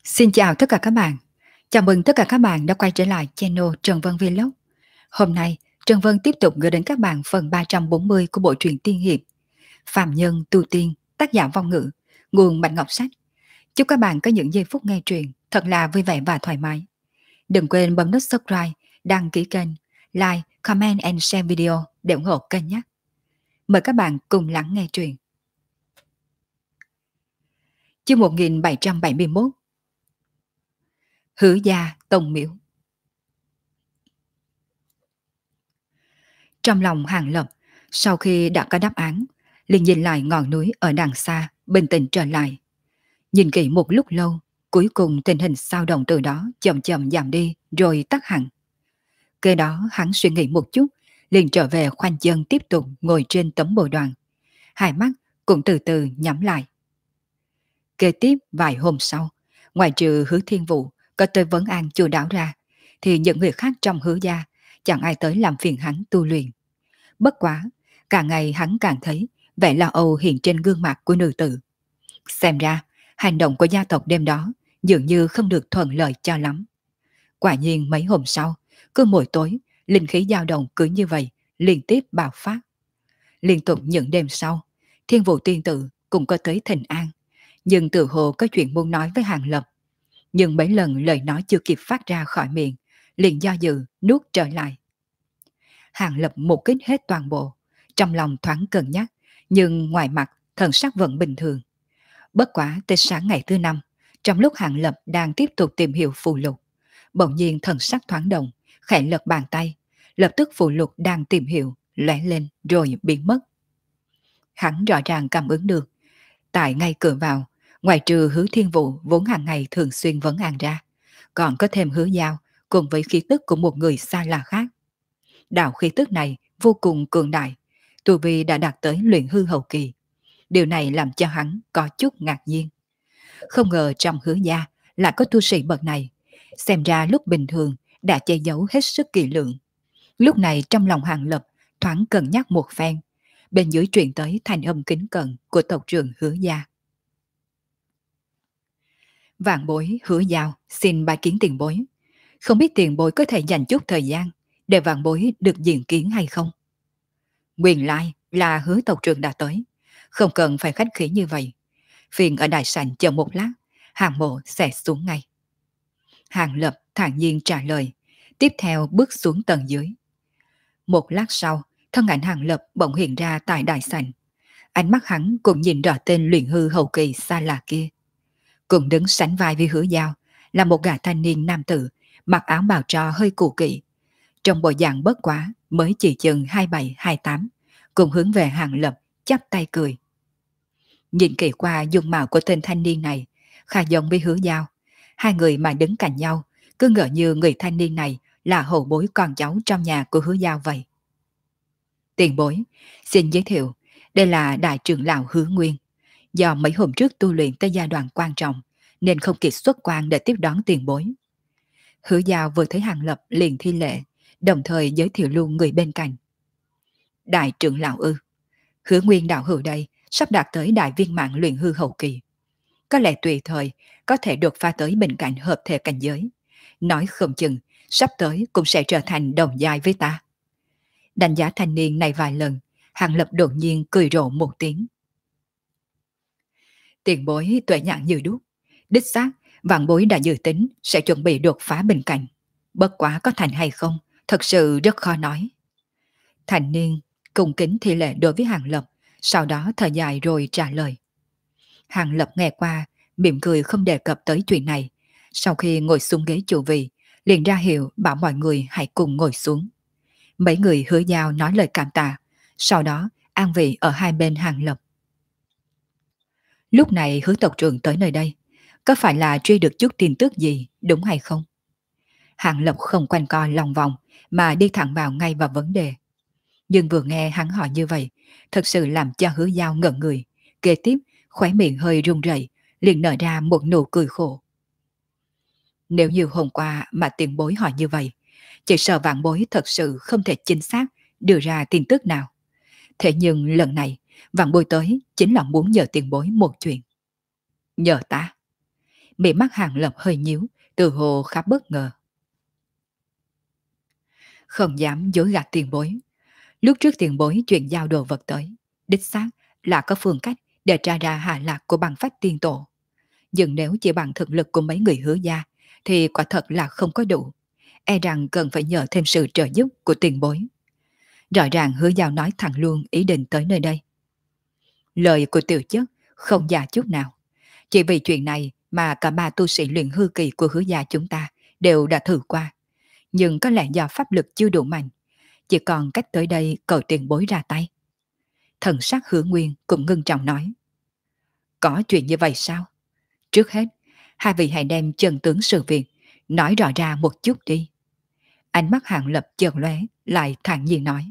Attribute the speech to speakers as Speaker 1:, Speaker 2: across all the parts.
Speaker 1: Xin chào tất cả các bạn. Chào mừng tất cả các bạn đã quay trở lại channel Trần Vân Vlog. Hôm nay, Trần Vân tiếp tục gửi đến các bạn phần 340 của bộ truyện tiên hiệp Phàm Nhân Tu Tiên, tác giả Vong Ngữ, nguồn Bạch Ngọc Sách. Chúc các bạn có những giây phút nghe truyện thật là vui vẻ và thoải mái. Đừng quên bấm nút subscribe, đăng ký kênh, like, comment and share video để ủng hộ kênh nhé. Mời các bạn cùng lắng nghe truyện. Chương 1771 Hứa Gia Tông Miếu. Trong lòng Hàng Lập, sau khi đã có đáp án, liền nhìn lại ngọn núi ở đằng xa, bình tĩnh trở lại. Nhìn kỹ một lúc lâu, cuối cùng tình hình sao động từ đó chậm chậm giảm đi rồi tắt hẳn. Kế đó hắn suy nghĩ một chút, liền trở về khoanh chân tiếp tục ngồi trên tấm bồ đoàn. Hai mắt cũng từ từ nhắm lại. Kế tiếp vài hôm sau, ngoài trừ Hứa Thiên Vũ có tới vấn an chu đáo ra, thì những người khác trong Hứa gia chẳng ai tới làm phiền hắn tu luyện. Bất quá, càng ngày hắn càng thấy vẻ lo âu hiện trên gương mặt của nữ tử. Xem ra, hành động của gia tộc đêm đó dường như không được thuận lợi cho lắm. Quả nhiên mấy hôm sau, cứ mỗi tối, linh khí dao động cứ như vậy, liên tiếp bạo phát. Liên tục những đêm sau, Thiên Vũ tiên tử cũng có tới thịnh an, nhưng tự hồ có chuyện muốn nói với Hàng Lập. Nhưng mấy lần lời nói chưa kịp phát ra khỏi miệng, liền do dự nuốt trở lại. Hàng Lập mục kích hết toàn bộ, trong lòng thoáng cân nhắc, nhưng ngoài mặt thần sắc vẫn bình thường. Bất quá tới sáng ngày thứ năm, trong lúc Hàng Lập đang tiếp tục tìm hiểu phù lục, bỗng nhiên thần sắc thoáng động, khẽ lật bàn tay, lập tức phù lục đang tìm hiểu lóe lên rồi biến mất. Hắn rõ ràng cảm ứng được, tại ngay cửa vào, ngoài trừ Hứa Thiên Vũ vốn hàng ngày thường xuyên vấn an ra, còn có thêm Hứa Giao cùng với khí tức của một người xa lạ khác. Đạo khí tức này vô cùng cường đại, tu vi đã đạt tới luyện hư hậu kỳ. Điều này làm cho hắn có chút ngạc nhiên. Không ngờ trong Hứa gia lại có tu sĩ bậc này, xem ra lúc bình thường đã che giấu hết sức kỳ lượng. Lúc này trong lòng Hàng Lập thoáng cân nhắc một phen, bên dưới truyền tới thanh âm kính cẩn của tộc trưởng Hứa gia. Vạn bối Hứa Giao xin bái kiến tiền bối. Không biết tiền bối có thể dành chút thời gian để vạn bối được diện kiến hay không? Nguyên lai là Hứa tộc trưởng đã tới, không cần phải khách khí như vậy. Phiền ở đại sảnh chờ một lát, Hàng mộ sẽ xuống ngay. Hàng Lập thản nhiên trả lời, tiếp theo bước xuống tầng dưới. Một lát sau, thân ảnh Hàng Lập bỗng hiện ra tại đại sảnh. Ánh mắt hắn cũng nhìn rõ tên luyện hư hậu kỳ xa lạ kia. Cùng đứng sánh vai với Hứa Giao là một gã thanh niên nam tử, mặc áo bào tro hơi cũ kỹ. Trong bộ dạng bất quá mới chỉ chừng 27-28, cùng hướng về Hàng Lập chắp tay cười. Nhìn kỹ qua dung mạo của tên thanh niên này, khá giống với Hứa Giao. Hai người mà đứng cạnh nhau, cứ ngỡ như người thanh niên này là hậu bối con cháu trong nhà của Hứa Giao vậy. Tiền bối, xin giới thiệu, đây là đại trưởng lão Hứa Nguyên. Do mấy hôm trước tu luyện tới giai đoạn quan trọng, nên không kịp xuất quan để tiếp đón tiền bối. Hứa Giao vừa thấy Hàng Lập liền thi lễ, đồng thời giới thiệu luôn người bên cạnh. Đại trưởng lão ư? Hứa Nguyên đạo hữu đây sắp đạt tới đại viên mãn luyện hư hậu kỳ. Có lẽ tùy thời có thể đột phá tới bên cạnh hợp thể cảnh giới. Nói không chừng sắp tới cũng sẽ trở thành đồng giai với ta. Đánh giá thanh niên này vài lần, Hàng Lập đột nhiên cười rộ một tiếng. Tiền bối tuệ nhãn như đuốc. Đích xác, vạn bối đã dự tính sẽ chuẩn bị đột phá bên cạnh. Bất quá có thành hay không, thật sự rất khó nói. Thành niên cung kính thi lễ đối với Hàng Lập, sau đó thở dài rồi trả lời. Hàng Lập nghe qua, mỉm cười không đề cập tới chuyện này. Sau khi ngồi xuống ghế chủ vị, liền ra hiệu bảo mọi người hãy cùng ngồi xuống. Mấy người Hứa Giao nói lời cảm tạ, sau đó an vị ở hai bên Hàng Lập. Lúc này Hứa tộc trưởng tới nơi đây, có phải là truy được chút tin tức gì, đúng hay không? Hàng Lập không quanh co lòng vòng, mà đi thẳng vào ngay vào vấn đề. Nhưng vừa nghe hắn hỏi như vậy, thật sự làm cho Hứa Giao ngẩn người. Kế tiếp, khóe miệng hơi run rẩy, liền nở ra một nụ cười khổ. Nếu như hôm qua mà tiền bối hỏi như vậy, chỉ sợ vạn bối thật sự không thể chính xác đưa ra tin tức nào. Thế nhưng lần này, vạn bối tới chính là muốn nhờ tiền bối một chuyện. Nhờ ta? Mí mắt Hàng Lập hơi nhíu, từ hồ khá bất ngờ. Không dám dối gạt tiền bối. Lúc trước tiền bối chuyện giao đồ vật tới, đích xác là có phương cách để tra ra hạ lạc của bằng phách tiên tổ. Nhưng nếu chỉ bằng thực lực của mấy người Hứa gia, thì quả thật là không có đủ. E rằng cần phải nhờ thêm sự trợ giúp của tiền bối. Rõ ràng Hứa Giao nói thẳng luôn ý định tới nơi đây. Lời của tiểu chất không giả chút nào. Chỉ vì chuyện này mà cả ba tu sĩ luyện hư kỳ của Hứa gia chúng ta đều đã thử qua. Nhưng có lẽ do pháp lực chưa đủ mạnh, chỉ còn cách tới đây cầu tiền bối ra tay. Thần sắc Hứa Nguyên cũng ngưng trọng nói. Có chuyện như vậy sao? Trước hết, hai vị hãy đem chân tướng sự việc nói rõ ra một chút đi. Ánh mắt Hàng Lập chợt lóe, lại thản nhiên nói.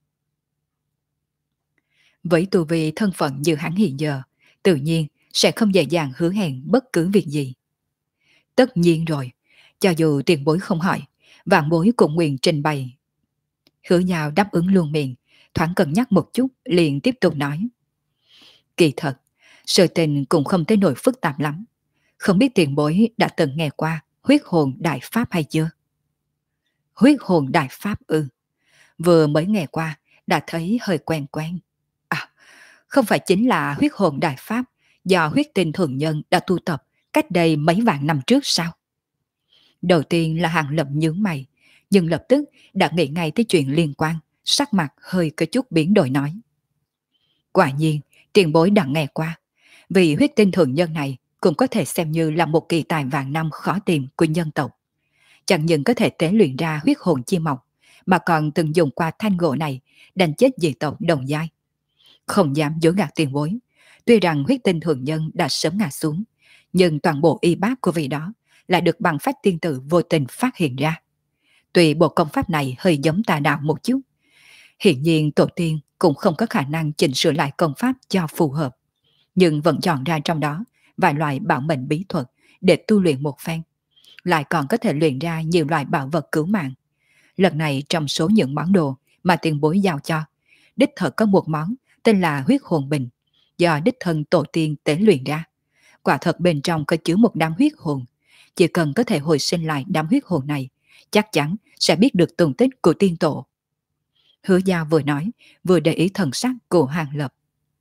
Speaker 1: Với tu vi thân phận như hắn hiện giờ, tự nhiên sẽ không dễ dàng hứa hẹn bất cứ việc gì. Tất nhiên rồi, cho dù tiền bối không hỏi, vạn bối cũng nguyện trình bày. Hứa Nhào đáp ứng luôn miệng, thoáng cân nhắc một chút, liền tiếp tục nói. Kỳ thật, sự tình cũng không tới nỗi phức tạp lắm. Không biết tiền bối đã từng nghe qua huyết hồn đại pháp hay chưa? Huyết hồn đại pháp ư? Vừa mới nghe qua, đã thấy hơi quen quen. À, không phải chính là huyết hồn đại pháp do huyết tinh thường nhân đã tu tập cách đây mấy vạn năm trước sao? Đầu tiên là Hàng Lập nhướng mày, nhưng lập tức đã nghĩ ngay tới chuyện liên quan, sắc mặt hơi có chút biến đổi nói. Quả nhiên, tiền bối đã nghe qua, vì huyết tinh thường nhân này cũng có thể xem như là một kỳ tài vạn năm khó tìm của nhân tộc. Chẳng những có thể tế luyện ra huyết hồn chi mộc, mà còn từng dùng qua thanh gỗ này đánh chết dị tộc đồng giai. Không dám dối gạt tiền bối, tuy rằng huyết tinh thường nhân đã sớm ngã xuống, nhưng toàn bộ y bác của vị đó lại được bằng phách tiên tử vô tình phát hiện ra. Tuy bộ công pháp này hơi giống tà đạo một chút, hiện nhiên tổ tiên cũng không có khả năng chỉnh sửa lại công pháp cho phù hợp, nhưng vẫn chọn ra trong đó vài loại bảo mệnh bí thuật để tu luyện một phen, lại còn có thể luyện ra nhiều loại bảo vật cứu mạng. Lần này trong số những món đồ mà tiền bối giao cho, đích thật có một món tên là huyết hồn bình, do đích thân tổ tiên tế luyện ra. Quả thật bên trong có chứa một đám huyết hồn, chỉ cần có thể hồi sinh lại đám huyết hồn này, chắc chắn sẽ biết được tung tích của tiên tổ. Hứa Giao vừa nói, vừa để ý thần sắc của Hàng Lập.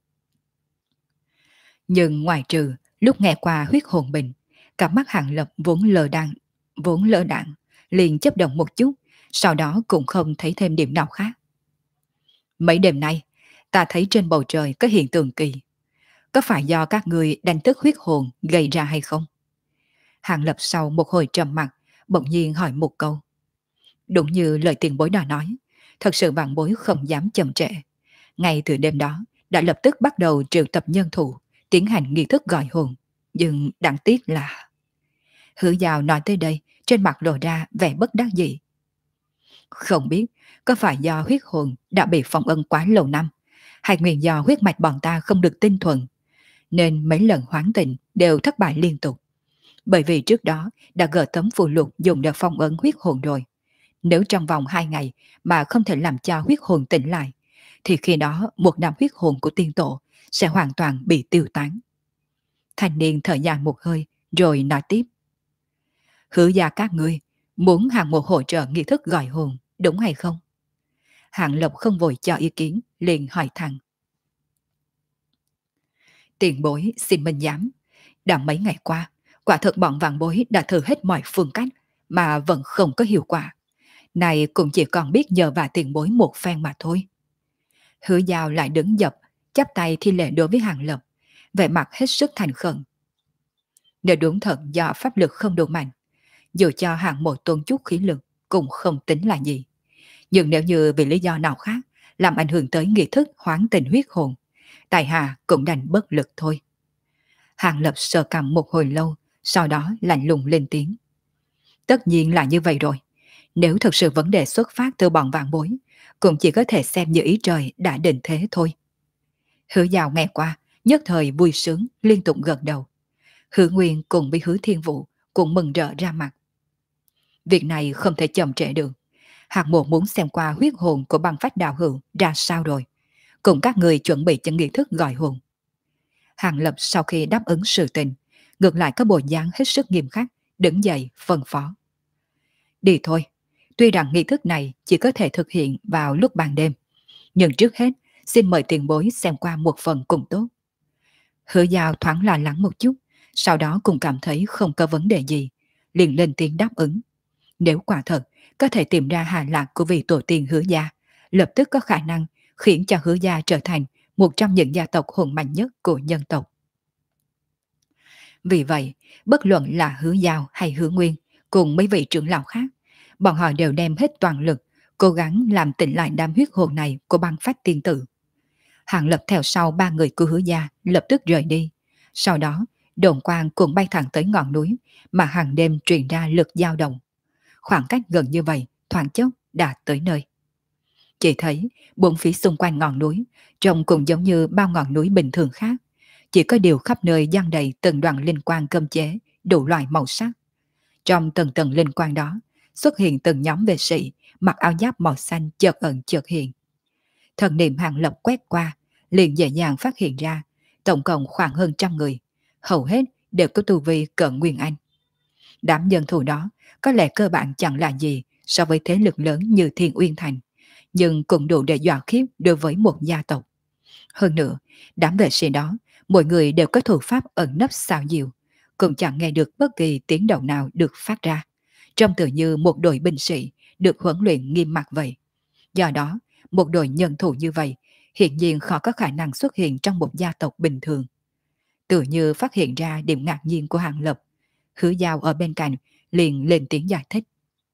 Speaker 1: Nhưng ngoài trừ lúc nghe qua huyết hồn bình, cặp mắt Hàng Lập vốn lơ đạn, liền chấp động một chút, sau đó cũng không thấy thêm điểm nào khác. Mấy đêm nay, ta thấy trên bầu trời có hiện tượng kỳ. Có phải do các người đánh thức huyết hồn gây ra hay không? Hàng Lập sau một hồi trầm mặc, bỗng nhiên hỏi một câu. Đúng như lời tiền bối đã nói, thật sự vạn bối không dám chậm trễ. Ngay từ đêm đó, đã lập tức bắt đầu triệu tập nhân thủ, tiến hành nghi thức gọi hồn. Nhưng đáng tiếc là... Hứa Giao nói tới đây, trên mặt lộ ra vẻ bất đắc dĩ. Không biết có phải do huyết hồn đã bị phong ân quá lâu năm, hay nguyên do huyết mạch bọn ta không được tinh thuần, nên mấy lần hoán tịnh đều thất bại liên tục. Bởi vì trước đó đã gỡ tấm phù lục dùng để phong ấn huyết hồn rồi. Nếu trong vòng 2 ngày mà không thể làm cho huyết hồn tỉnh lại, thì khi đó một đám huyết hồn của tiên tổ sẽ hoàn toàn bị tiêu tán. Thanh niên thở dài một hơi rồi nói tiếp. Hứa gia các ngươi muốn hạng một hỗ trợ nghi thức gọi hồn, đúng hay không? Hạng Lộc không vội cho ý kiến, liền hỏi thẳng. Tiền bối xin minh giám, đã mấy ngày qua, quả thực bọn vạn bối đã thử hết mọi phương cách mà vẫn không có hiệu quả. Này cũng chỉ còn biết nhờ vả tiền bối một phen mà thôi. Hứa Giao lại đứng dập, chắp tay thi lễ đối với Hàng Lập, vẻ mặt hết sức thành khẩn. Nếu đúng thật do pháp lực không đủ mạnh, dù cho hạng một tôn chút khí lực cũng không tính là gì. Nhưng nếu như vì lý do nào khác làm ảnh hưởng tới nghi thức hoán tình huyết hồn, tại hạ cũng đành bất lực thôi. Hàng Lập sờ cằm một hồi lâu, sau đó lạnh lùng lên tiếng. Tất nhiên là như vậy rồi. Nếu thật sự vấn đề xuất phát từ bọn vạn bối, cũng chỉ có thể xem như ý trời đã định thế thôi. Hứa Giao nghe qua, nhất thời vui sướng, liên tục gật đầu. Hứa Nguyên cùng với Hứa Thiên Vũ cũng mừng rỡ ra mặt. Việc này không thể chậm trễ được. Hạc Mộ muốn xem qua huyết hồn của băng phách đạo hữu ra sao rồi. Cùng các người chuẩn bị cho nghi thức gọi hồn. Hàng Lập sau khi đáp ứng sự tình, ngược lại có bộ dáng hết sức nghiêm khắc, đứng dậy phân phó. Đi thôi, tuy rằng nghi thức này chỉ có thể thực hiện vào lúc ban đêm, nhưng trước hết xin mời tiền bối xem qua một phần cùng tốt. Hứa Giao thoáng lo lắng một chút, sau đó cũng cảm thấy không có vấn đề gì, liền lên tiếng đáp ứng. Nếu quả thật có thể tìm ra hạ lạc của vị tổ tiên Hứa gia, lập tức có khả năng khiến cho Hứa gia trở thành một trong những gia tộc hùng mạnh nhất của nhân tộc. Vì vậy, bất luận là Hứa Giao hay Hứa Nguyên cùng mấy vị trưởng lão khác, bọn họ đều đem hết toàn lực, cố gắng làm tỉnh lại đám huyết hồn này của băng phách tiên tử. Hàng Lập theo sau ba người của Hứa gia lập tức rời đi. Sau đó, đồn quang cùng bay thẳng tới ngọn núi mà hàng đêm truyền ra lực dao động. Khoảng cách gần như vậy, thoáng chốc đã tới nơi. Chỉ thấy bốn phía xung quanh ngọn núi trông cũng giống như bao ngọn núi bình thường khác, chỉ có điều khắp nơi giăng đầy từng đoàn linh quang cấm chế, đủ loại màu sắc. Trong từng tầng linh quang đó, xuất hiện từng nhóm vệ sĩ mặc áo giáp màu xanh chợt ẩn chợt hiện. Thần niệm Hàng Lập quét qua, liền dễ dàng phát hiện ra, tổng cộng khoảng hơn trăm người, hầu hết đều có tu vi cận Nguyên Anh. Đám nhân thủ đó có lẽ cơ bản chẳng là gì so với thế lực lớn như Thiên Uyên Thành, nhưng cũng đủ để dọa khiếp đối với một gia tộc. Hơn nữa, đám vệ sĩ đó, mỗi người đều có thủ pháp ẩn nấp xảo diệu, cũng chẳng nghe được bất kỳ tiếng động nào được phát ra, trông tự như một đội binh sĩ được huấn luyện nghiêm mặt vậy. Do đó, một đội nhân thủ như vậy hiện nhiên khó có khả năng xuất hiện trong một gia tộc bình thường. Tự như phát hiện ra điểm ngạc nhiên của Hàng Lập, Hứa Giao ở bên cạnh liền lên tiếng giải thích.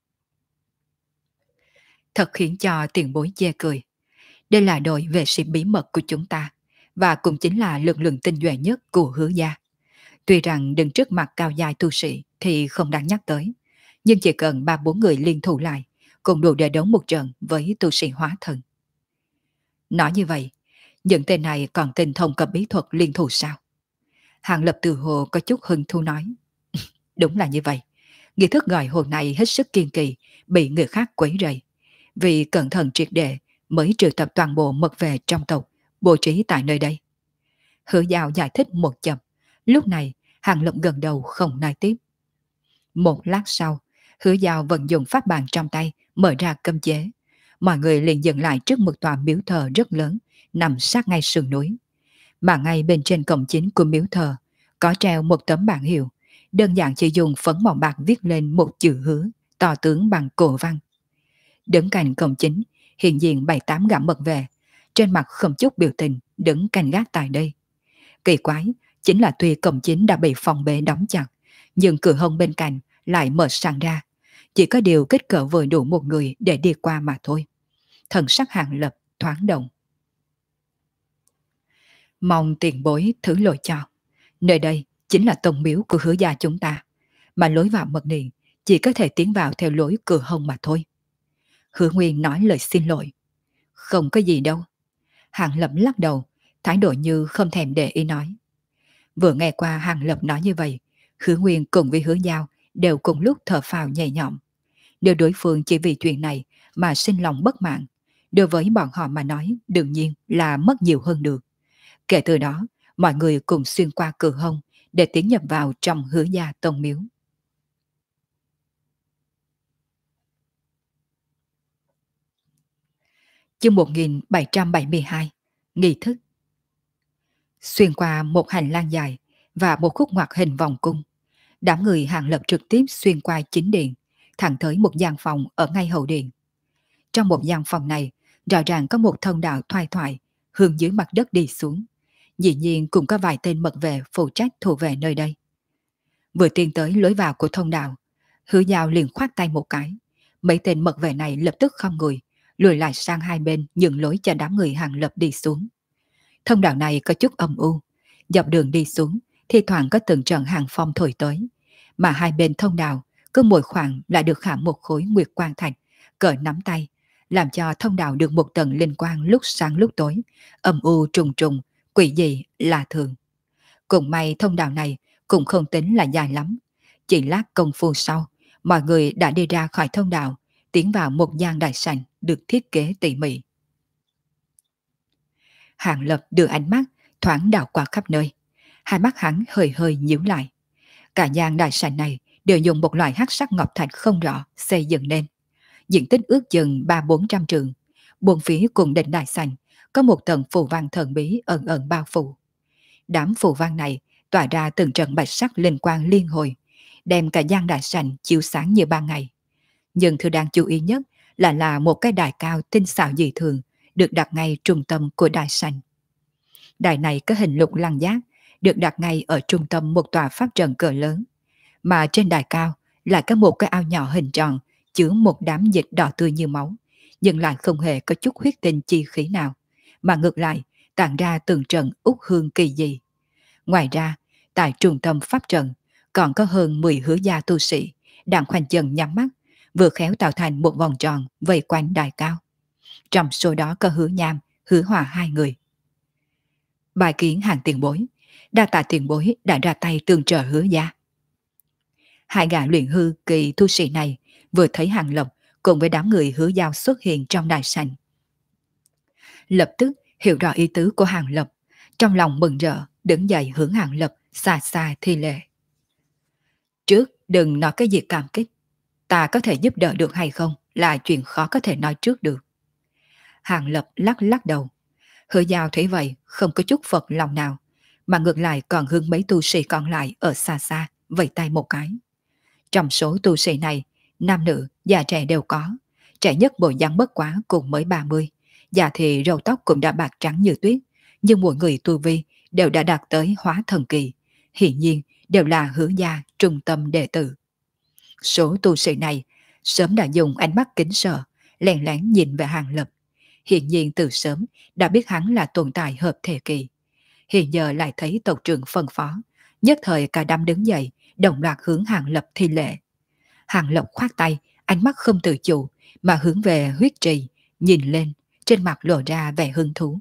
Speaker 1: Thật khiến cho tiền bối chê cười. Đây là đội vệ sĩ bí mật của chúng ta, và cũng chính là lực lượng tinh nhuệ nhất của Hứa gia. Tuy rằng đứng trước mặt cao dài tu sĩ thì không đáng nhắc tới, nhưng chỉ cần 3-4 người liên thủ lại, cũng đủ để đấu một trận với tu sĩ hóa thần. Nói như vậy, những tên này còn tinh thông cấp bí thuật liên thủ sao? Hàng Lập từ hồ có chút hứng thú nói. Đúng là như vậy. Nghi thức gọi hồn này hết sức kiên kỳ, bị người khác quấy rầy. Vì cẩn thận triệt để mới triệu tập toàn bộ mật về trong tộc, bố trí tại nơi đây. Hứa Giao giải thích một chập. Lúc này, Hàng Lập gần đầu không nói tiếp. Một lát sau, Hứa Giao vận dụng pháp bàn trong tay, mở ra cấm chế. Mọi người liền dừng lại trước một tòa miếu thờ rất lớn, nằm sát ngay sườn núi. Mà ngay bên trên cổng chính của miếu thờ, có treo một tấm bảng hiệu, đơn giản chỉ dùng phấn màu bạc viết lên một chữ Hứa, to tướng bằng cổ văn. Đứng cạnh cổng chính, hiện diện 7-8 gã mật vệ, trên mặt không chút biểu tình, đứng canh gác tại đây. Kỳ quái, chính là tuy cổng chính đã bị phòng bế đóng chặt, nhưng cửa hông bên cạnh lại mở sang ra. Chỉ có điều kích cỡ vừa đủ một người để đi qua mà thôi. Thần sắc Hàng Lập thoáng động. Mong tiền bối thứ lỗi cho. Nơi đây chính là tông miếu của Hứa gia chúng ta, mà lối vào mật điện chỉ có thể tiến vào theo lối cửa hông mà thôi. Hứa Nguyên nói lời xin lỗi. Không có gì đâu. Hàng Lập lắc đầu, thái độ như không thèm để ý nói. Vừa nghe qua Hàng Lập nói như vậy, Hứa Nguyên cùng với Hứa Giao đều cùng lúc thở phào nhẹ nhõm. Nếu đối phương chỉ vì chuyện này mà sinh lòng bất mãn, đối với bọn họ mà nói đương nhiên là mất nhiều hơn được. Kể từ đó, mọi người cùng xuyên qua cửa hông để tiến nhập vào trong Hứa gia tông miếu. Chương 1772, nghi thức. Xuyên qua một hành lang dài và một khúc ngoặt hình vòng cung, đám người Hàng Lập trực tiếp xuyên qua chính điện, thẳng tới một gian phòng ở ngay hậu điện. Trong một gian phòng này, rõ ràng có một thông đạo thoai thoải, hướng dưới mặt đất đi xuống. Dĩ nhiên cũng có vài tên mật vệ phụ trách thủ vệ nơi đây. Vừa tiến tới lối vào của thông đạo, Hứa Giao liền khoát tay một cái. Mấy tên mật vệ này lập tức không người, lùi lại sang hai bên nhường lối cho đám người Hàng Lập đi xuống. Thông đạo này có chút âm u, dọc đường đi xuống, thi thoảng có từng trận hàng phong thổi tới, mà hai bên thông đạo cứ mỗi khoảng lại được khảm một khối nguyệt quang thạch cỡ nắm tay, làm cho thông đạo được một tầng linh quang lúc sáng lúc tối, âm u trùng trùng, quỷ dị lạ thường. Cũng may thông đạo này cũng không tính là dài lắm, chỉ lát công phu sau, mọi người đã đi ra khỏi thông đạo, tiến vào một gian đại sảnh được thiết kế tỉ mỉ. Hàng Lập đưa ánh mắt thoáng đảo qua khắp nơi, hai mắt hắn hơi hơi nhíu lại. Cả gian đại sảnh này đều dùng một loại hắc sắc ngọc thạch không rõ xây dựng nên. Diện tích ước chừng 300-400 trượng. Bốn phía cùng đỉnh đại sảnh có một tầng phù văn thần bí ẩn ẩn bao phủ. Đám phù văn này tỏa ra từng trận bạch sắc linh quang liên hồi, đem cả gian đại sảnh chiếu sáng như ban ngày. Nhưng thứ đáng chú ý nhất là một cái đài cao tinh xảo dị thường được đặt ngay trung tâm của đại sảnh. Đài này có hình lục lăng giác, được đặt ngay ở trung tâm một tòa pháp trận cỡ lớn, mà trên đài cao lại có một cái ao nhỏ hình tròn chứa một đám dịch đỏ tươi như máu, nhưng lại không hề có chút huyết tinh chi khí nào, mà ngược lại tản ra từng trận út hương kỳ dị. Ngoài ra, tại trung tâm pháp trận còn có hơn 10 hứa gia tu sĩ đang khoanh chân nhắm mắt, vừa khéo tạo thành một vòng tròn vây quanh đài cao. Trong số đó có Hứa Nham, Hứa Hòa hai người. Bài kiến hàng tiền bối, đa tạ tiền bối đã ra tay tương trợ Hứa gia. Hai gã luyện hư kỳ tu sĩ này vừa thấy Hàng Lập cùng với đám người Hứa Giao xuất hiện trong đại sảnh, lập tức hiểu rõ ý tứ của Hàng Lập, trong lòng mừng rỡ đứng dậy hướng Hàng Lập xa xa thi lễ. Trước đừng nói cái gì cảm kích, ta có thể giúp đỡ được hay không là chuyện khó có thể nói trước được. Hàng Lập lắc lắc đầu. Hứa Giao thấy vậy không có chút phật lòng nào, mà ngược lại còn hướng mấy tu sĩ còn lại ở xa xa vẫy tay một cái. Trong số tu sĩ này, nam nữ, già trẻ đều có. Trẻ nhất bộ dáng bất quá cũng mới 30, già thì râu tóc cũng đã bạc trắng như tuyết, nhưng mỗi người tu vi đều đã đạt tới hóa thần kỳ, hiển nhiên đều là Hứa gia trung tâm đệ tử. Số tu sĩ này sớm đã dùng ánh mắt kính sợ, lén lén nhìn về Hàng Lập. Hiện nhiên từ sớm đã biết hắn là tồn tại hợp thể kỳ. Hiện giờ lại thấy tộc trưởng phân phó, nhất thời cả đám đứng dậy, đồng loạt hướng Hàng Lập thi lễ. Hàng Lập khoát tay, ánh mắt không tự chủ mà hướng về huyết trì, nhìn lên, trên mặt lộ ra vẻ hứng thú.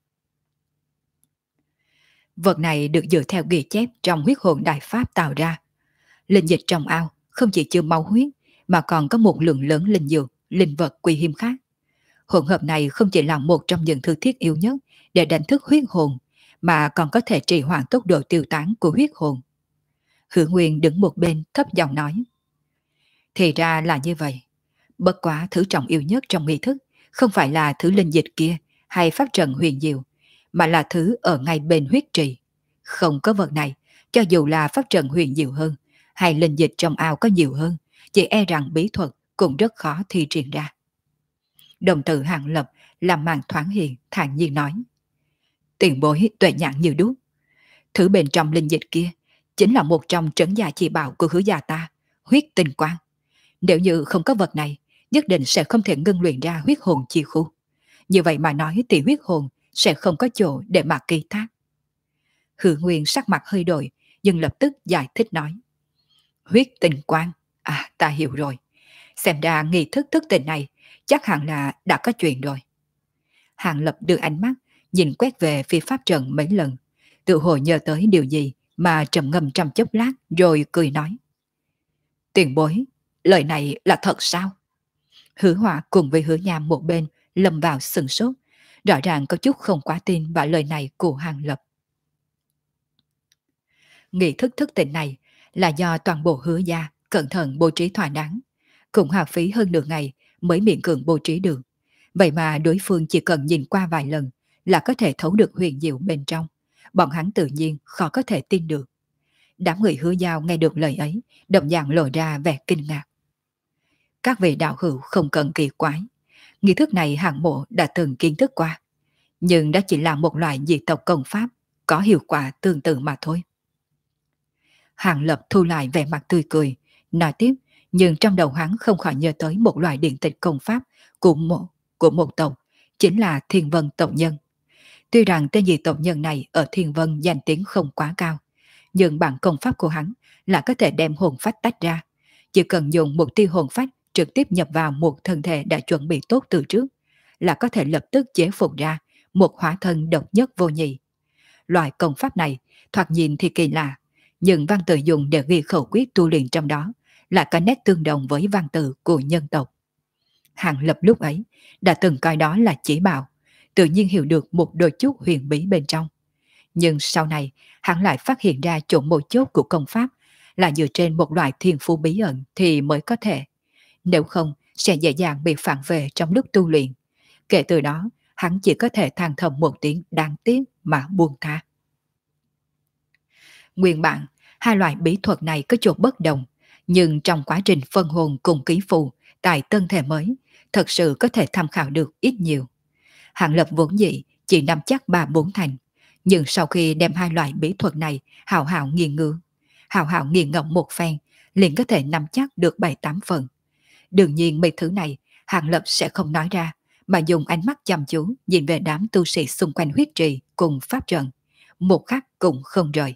Speaker 1: Vật này được dựa theo ghi chép trong huyết hồn đại pháp tạo ra. Linh dịch trong ao không chỉ chứa máu huyết mà còn có một lượng lớn linh dược, linh vật quý hiếm khác. Hỗn hợp này không chỉ là một trong những thứ thiết yếu nhất để đánh thức huyết hồn, mà còn có thể trì hoãn tốc độ tiêu tán của huyết hồn. Hứa Nguyên đứng một bên thấp giọng nói. Thì ra là như vậy. Bất quá thứ trọng yếu nhất trong nghi thức không phải là thứ linh dịch kia hay pháp trận huyền diệu, mà là thứ ở ngay bên huyết trì. Không có vật này, cho dù là pháp trận huyền diệu hơn hay linh dịch trong ao có nhiều hơn, chỉ e rằng bí thuật cũng rất khó thi triển ra. Đồng tử Hàng Lập làm màn thoáng hiện, thản nhiên nói. Tiền bối tuệ nhãn như đuốc. Thứ bên trong linh dịch kia chính là một trong trấn gia chi bảo của Hứa gia ta, huyết tinh quang. Nếu như không có vật này, nhất định sẽ không thể ngưng luyện ra huyết hồn chi khu. Như vậy mà nói thì huyết hồn sẽ không có chỗ để mà ký thác. Hứa Nguyên sắc mặt hơi đổi, nhưng lập tức giải thích nói. Huyết tinh quang, à ta hiểu rồi. Xem ra nghi thức thức tình này chắc hẳn là đã có chuyện rồi. Hàng Lập đưa ánh mắt nhìn quét về phía pháp trận mấy lần, tự hồ nhớ tới điều gì mà trầm ngâm trong chốc lát rồi cười nói. Tiền bối, lời này là thật sao? Hứa Họa cùng với Hứa Nham một bên lâm vào sừng sốt, rõ ràng có chút không quá tin vào lời này của Hàng Lập. Nghị thức thức tỉnh này là do toàn bộ Hứa gia cẩn thận bố trí thỏa đáng, cũng hao phí hơn nửa ngày mới miễn cưỡng bố trí được. Vậy mà đối phương chỉ cần nhìn qua vài lần là có thể thấu được huyền diệu bên trong. Bọn hắn tự nhiên khó có thể tin được. Đám người Hứa Giao nghe được lời ấy, đồng dạng lộ ra vẻ kinh ngạc. Các vị đạo hữu không cần kỳ quái. Nghi thức này hạng mộ đã từng kiến thức qua. Nhưng đó chỉ là một loại diệt tộc công pháp, có hiệu quả tương tự mà thôi. Hàng Lập thu lại vẻ mặt tươi cười, nói tiếp, nhưng trong đầu hắn không khỏi nhớ tới một loại điện tịch công pháp của một tộc, chính là Thiên Vân tộc nhân. Tuy rằng tên dị tộc nhân này ở Thiên Vân danh tiếng không quá cao, nhưng bản công pháp của hắn là có thể đem hồn phách tách ra. Chỉ cần dùng một tia hồn phách trực tiếp nhập vào một thân thể đã chuẩn bị tốt từ trước, là có thể lập tức chế phục ra một hóa thân độc nhất vô nhị. Loại công pháp này thoạt nhìn thì kỳ lạ, nhưng văn tự dùng để ghi khẩu quyết tu luyện trong đó lại có nét tương đồng với văn tự của nhân tộc. Hàng Lập lúc ấy đã từng coi đó là chỉ bảo, tự nhiên hiểu được một đôi chút huyền bí bên trong. Nhưng sau này hắn lại phát hiện ra chỗ mấu chốt của công pháp là dựa trên một loại thiên phú bí ẩn thì mới có thể. Nếu không, sẽ dễ dàng bị phản vệ trong lúc tu luyện. Kể từ đó, hắn chỉ có thể than thầm một tiếng đáng tiếc mà buông tha. Nguyên bản, hai loại bí thuật này có chỗ bất đồng, nhưng trong quá trình phân hồn cùng ký phù tại tân thể mới, thật sự có thể tham khảo được ít nhiều. Hạng Lập vốn dĩ chỉ nắm chắc 3-4 thành, nhưng sau khi đem hai loại bí thuật này hảo hảo nghiền ngữ, hảo hảo nghiền ngẫm một phen, liền có thể nắm chắc được 7-8 phần. Đương nhiên mấy thứ này, Hạng Lập sẽ không nói ra, mà dùng ánh mắt chăm chú nhìn về đám tu sĩ xung quanh huyết trì cùng pháp trận, một khắc cũng không rời.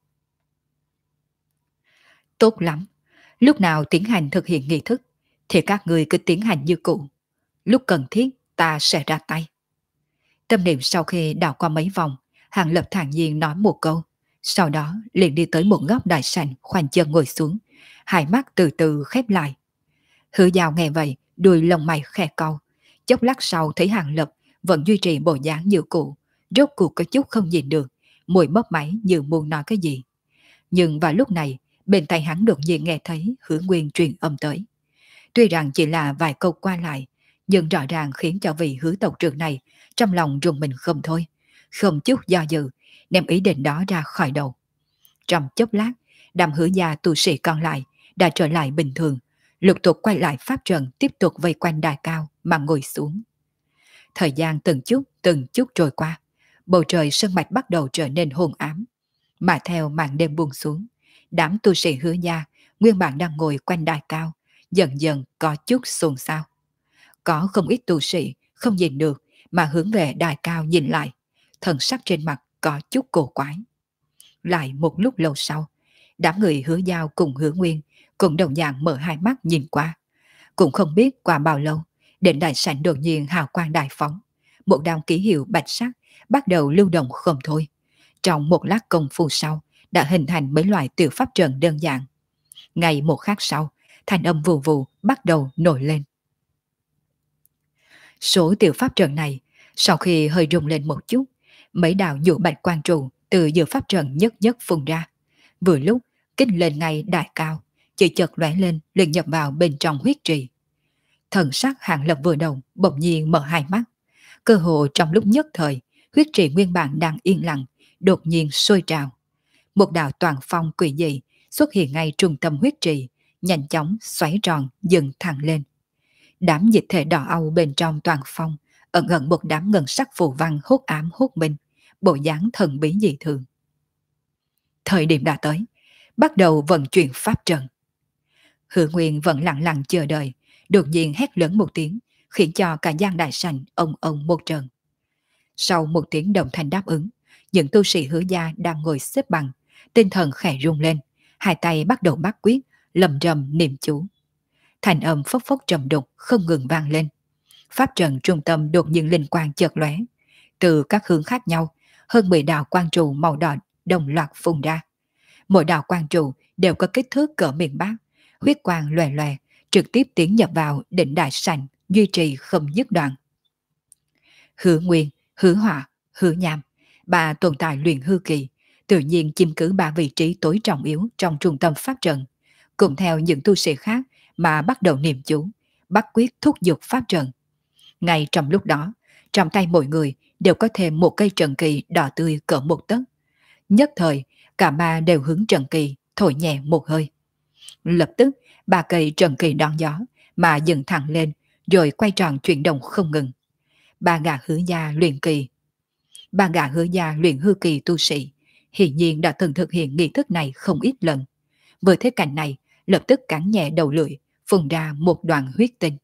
Speaker 1: Tốt lắm, lúc nào tiến hành thực hiện nghi thức, thì các người cứ tiến hành như cũ. Lúc cần thiết, ta sẽ ra tay. Tâm niệm sau khi đảo qua mấy vòng, Hàng Lập thản nhiên nói một câu, sau đó liền đi tới một góc đại sảnh khoanh chân ngồi xuống, hai mắt từ từ khép lại. Hứa Giao nghe vậy, đuôi lông mày khẽ cau, chốc lát sau thấy Hàng Lập vẫn duy trì bộ dáng như cũ, rốt cuộc có chút không nhìn được, môi mấp máy như muốn nói cái gì. Nhưng vào lúc này, bên tai hắn đột nhiên nghe thấy Hứa Nguyên truyền âm tới. Tuy rằng chỉ là vài câu qua lại, nhưng rõ ràng khiến cho vị Hứa tộc trưởng này trong lòng rùng mình không thôi, không chút do dự, đem ý định đó ra khỏi đầu. Trong chốc lát, đám Hứa gia tu sĩ còn lại đã trở lại bình thường, lục tục quay lại pháp trận tiếp tục vây quanh đài cao mà ngồi xuống. Thời gian từng chút trôi qua, bầu trời sơn mạch bắt đầu trở nên hôn ám, mà theo màn đêm buông xuống, đám tu sĩ Hứa gia nguyên bản đang ngồi quanh đài cao dần dần có chút xôn xao. Có không ít tu sĩ không nhìn được mà hướng về đài cao nhìn lại, thần sắc trên mặt có chút cổ quái. Lại một lúc lâu sau, đám người Hứa Giao cùng Hứa Nguyên cũng đồng dạng mở hai mắt nhìn qua. Cũng không biết qua bao lâu, đến đại sảnh đột nhiên hào quang đại phóng, một đạo ký hiệu bạch sắc bắt đầu lưu động không thôi. Trong một lát công phu sau, đã hình thành mấy loại tiểu pháp trận đơn giản. Ngày một khắc sau, thanh âm vù vù bắt đầu nổi lên. Số tiểu pháp trận này, sau khi hơi rung lên một chút, mấy đạo dụ bạch quang trụ từ giữa pháp trận nhất nhất phun ra. Vừa lúc, kích lên ngay đại cao, chỉ chợt lóe lên liền nhập vào bên trong huyết trì. Thần sắc Hàng Lập vừa động, bỗng nhiên mở hai mắt. Cơ hồ trong lúc nhất thời, huyết trì nguyên bản đang yên lặng, đột nhiên sôi trào. Một đạo toàn phong quỷ dị xuất hiện ngay trung tâm huyết trì, nhanh chóng xoáy tròn dần thẳng lên. Đám dịch thể đỏ âu bên trong toàn phong ẩn ẩn một đám ngân sắc phù văn hốt ám hốt minh, bộ dáng thần bí dị thường. Thời điểm đã tới, bắt đầu vận chuyển pháp trận. Hứa Nguyên vẫn lặng lặng chờ đợi, đột nhiên hét lớn một tiếng, khiến cho cả gian đại sảnh ông một trận. Sau một tiếng đồng thanh đáp ứng, những tu sĩ Hứa gia đang ngồi xếp bằng, tinh thần khẽ rung lên, hai tay bắt đầu bắt quyết, lầm rầm niệm chú. Thành âm phốc phốc trầm đục không ngừng vang lên. Pháp trận trung tâm đột nhiên linh quang chợt lóe, từ các hướng khác nhau, hơn 10 đạo quang trụ màu đỏ đồng loạt phun ra. Mỗi đạo quang trụ đều có kích thước cỡ miệng bát, huyết quang lòe lòe, trực tiếp tiến nhập vào đỉnh đại sảnh, duy trì không dứt đoạn. Hứa Nguyên, Hứa Hỏa, Hứa Nham, ba tồn tại luyện hư kỳ, tự nhiên chiếm cứ ba vị trí tối trọng yếu trong trung tâm pháp trận, cùng theo những tu sĩ khác mà bắt đầu niệm chú, bắt quyết thúc giục pháp trận. Ngay trong lúc đó, trong tay mỗi người đều có thêm một cây trận kỳ đỏ tươi cỡ một tấc. Nhất thời, cả ba đều hướng trận kỳ, thổi nhẹ một hơi. Lập tức, ba cây trận kỳ đón gió mà dừng thẳng lên, rồi quay tròn chuyển động không ngừng. Ba gã hứa gia luyện kỳ. Ba gã hứa gia luyện hư kỳ tu sĩ, hiển nhiên đã từng thực hiện nghi thức này không ít lần. Vừa thấy cảnh này, lập tức cắn nhẹ đầu lưỡi, phun ra một đoạn huyết tinh.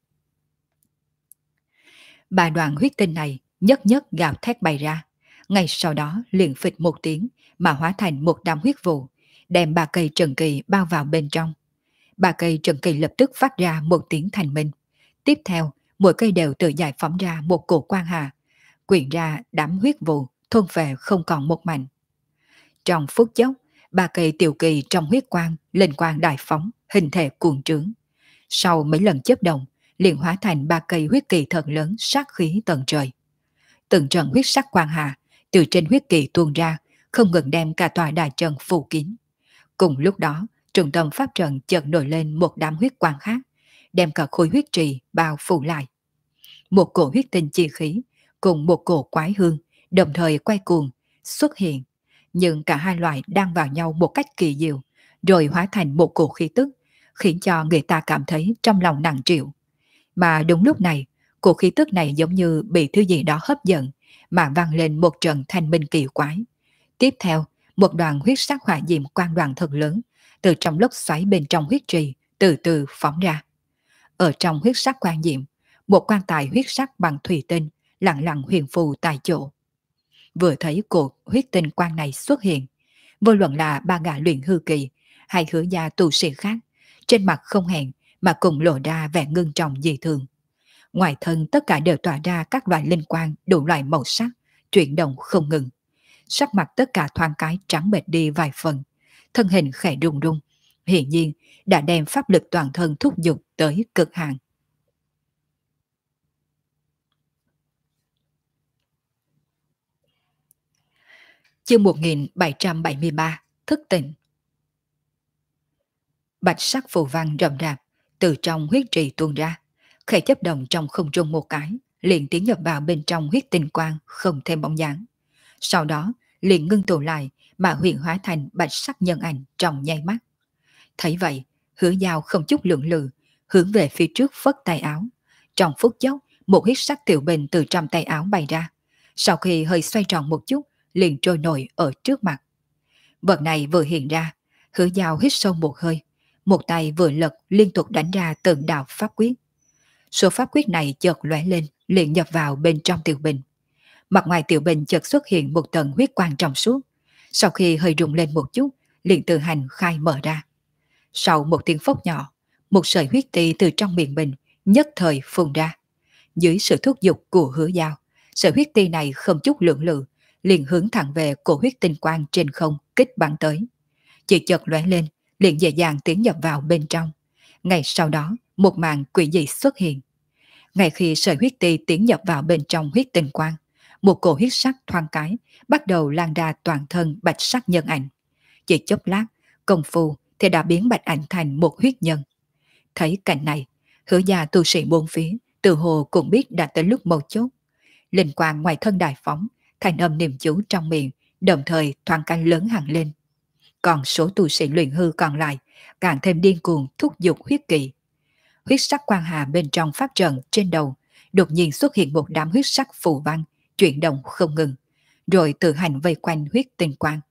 Speaker 1: Ba đoạn huyết tinh này nhất nhất gào thét bay ra, ngay sau đó liền phịch một tiếng mà hóa thành một đám huyết vụ, đem ba cây trần kỳ bao vào bên trong. Ba cây trần kỳ lập tức phát ra một tiếng thành minh. Tiếp theo, mỗi cây đều tự giải phóng ra một cổ quang hà, quyện ra đám huyết vụ, thôn về không còn một mảnh. Trong phút chốc, ba cây tiểu kỳ trong huyết quang, lên quang đại phóng, hình thể cuồng trướng. Sau mấy lần chớp động, liền hóa thành ba cây huyết kỳ thật lớn sát khí tận trời. Từng trận huyết sắc quang hà từ trên huyết kỳ tuôn ra, không ngừng đem cả tòa đại trận phủ kín. Cùng lúc đó, trung tâm pháp trận chợt nổi lên một đám huyết quang khác, đem cả khối huyết trì bao phủ lại. Một cổ huyết tinh chi khí cùng một cổ quái hương đồng thời quay cuồng xuất hiện, nhưng cả hai loại đang vào nhau một cách kỳ diệu, rồi hóa thành một cổ khí tức, khiến cho người ta cảm thấy trong lòng nặng trĩu. Mà đúng lúc này, cổ khí tức này giống như bị thứ gì đó hấp dẫn, mà vang lên một trận thanh minh kỳ quái. Tiếp theo, một đoàn huyết sắc hỏa diệm quang đoàn thật lớn, từ trong lốc xoáy bên trong huyết trì, từ từ phóng ra. Ở trong huyết sắc quang diệm, một quan tài huyết sắc bằng thủy tinh, lặng lặng huyền phù tại chỗ. Vừa thấy cổ huyết tinh quang này xuất hiện, vô luận là ba gã luyện hư kỳ hay hứa gia tu sĩ khác, trên mặt không hẹn mà cùng lộ ra vẻ ngưng trọng dị thường. Ngoài thân tất cả đều tỏa ra các loại linh quang đủ loại màu sắc, chuyển động không ngừng. Sắc mặt tất cả thoáng cái trắng bệch đi vài phần, thân hình khẽ rung rung, hiển nhiên đã đem pháp lực toàn thân thúc giục tới cực hạn. Chương 1773 Thức tỉnh. Bạch sắc phù văn rậm rạp từ trong huyết trì tuôn ra, khẽ chấp động trong không trung một cái, liền tiến nhập vào bên trong huyết tinh quang không thêm bóng dáng. Sau đó liền ngưng tụ lại mà huyện hóa thành bạch sắc nhân ảnh trong nháy mắt. Thấy vậy, Hứa Giao không chút lưỡng lự, hướng về phía trước phất tay áo. Trong phút chốc, một huyết sắc tiểu bình từ trong tay áo bay ra. Sau khi hơi xoay tròn một chút, liền trôi nổi ở trước mặt. Vật này vừa hiện ra, Hứa Giao hít sâu một hơi, một tay vừa lật liên tục đánh ra từng đạo pháp quyết. Số pháp quyết này chợt lóe lên, liền nhập vào bên trong tiểu bình. Mặt ngoài tiểu bình chợt xuất hiện một tầng huyết quang trong suốt. Sau khi hơi rung lên một chút, liền tự hành khai mở ra. Sau một tiếng phốc nhỏ, một sợi huyết ti từ trong miệng bình nhất thời phun ra. Dưới sự thúc giục của Hứa Giao, sợi huyết ti này không chút lưỡng lự, liền hướng thẳng về cổ huyết tinh quang trên không kích bắn tới. Chỉ chợt lóe lên, liền dễ dàng tiến nhập vào bên trong. Ngay sau đó, một màn quỷ dị xuất hiện. Ngay khi sợi huyết ti tiến nhập vào bên trong huyết tinh quang, một cổ huyết sắc thoáng cái bắt đầu lan ra toàn thân bạch sắc nhân ảnh. Chỉ chốc lát, công phu thì đã biến bạch ảnh thành một huyết nhân. Thấy cảnh này, Hứa gia tu sĩ bốn phía tự hồ cũng biết đã tới lúc mấu chốt. Linh quang ngoài thân đại phóng, thành âm niệm chú trong miệng đồng thời thoáng cái lớn hẳn lên. Còn số tu sĩ luyện hư còn lại càng thêm điên cuồng thúc giục huyết kỳ. Huyết sắc quang hà bên trong pháp trận trên đầu đột nhiên xuất hiện một đám huyết sắc phù văn chuyển động không ngừng, rồi tự hành vây quanh huyết tinh quang.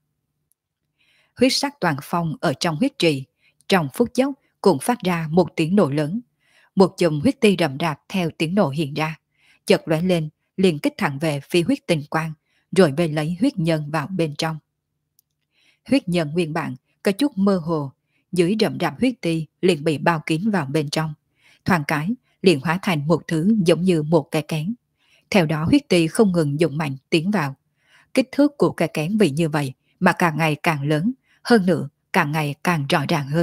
Speaker 1: Huyết sắc toàn phong ở trong huyết trì, trong phút chốc cũng phát ra một tiếng nổ lớn. Một chùm huyết ti rậm rạp theo tiếng nổ hiện ra, chợt lóe lên, liền kích thẳng về phía huyết tinh quang, rồi về lấy huyết nhân vào bên trong. Huyết nhân nguyên bản có chút mơ hồ, dưới rậm rạp huyết ti liền bị bao kín vào bên trong. Thoáng cái liền hóa thành một thứ giống như một cái kén. Theo đó huyết ti không ngừng dùng mạnh tiến vào. Kích thước của cái kén vì như vậy mà càng ngày càng lớn, hơn nữa càng ngày càng rõ ràng hơn.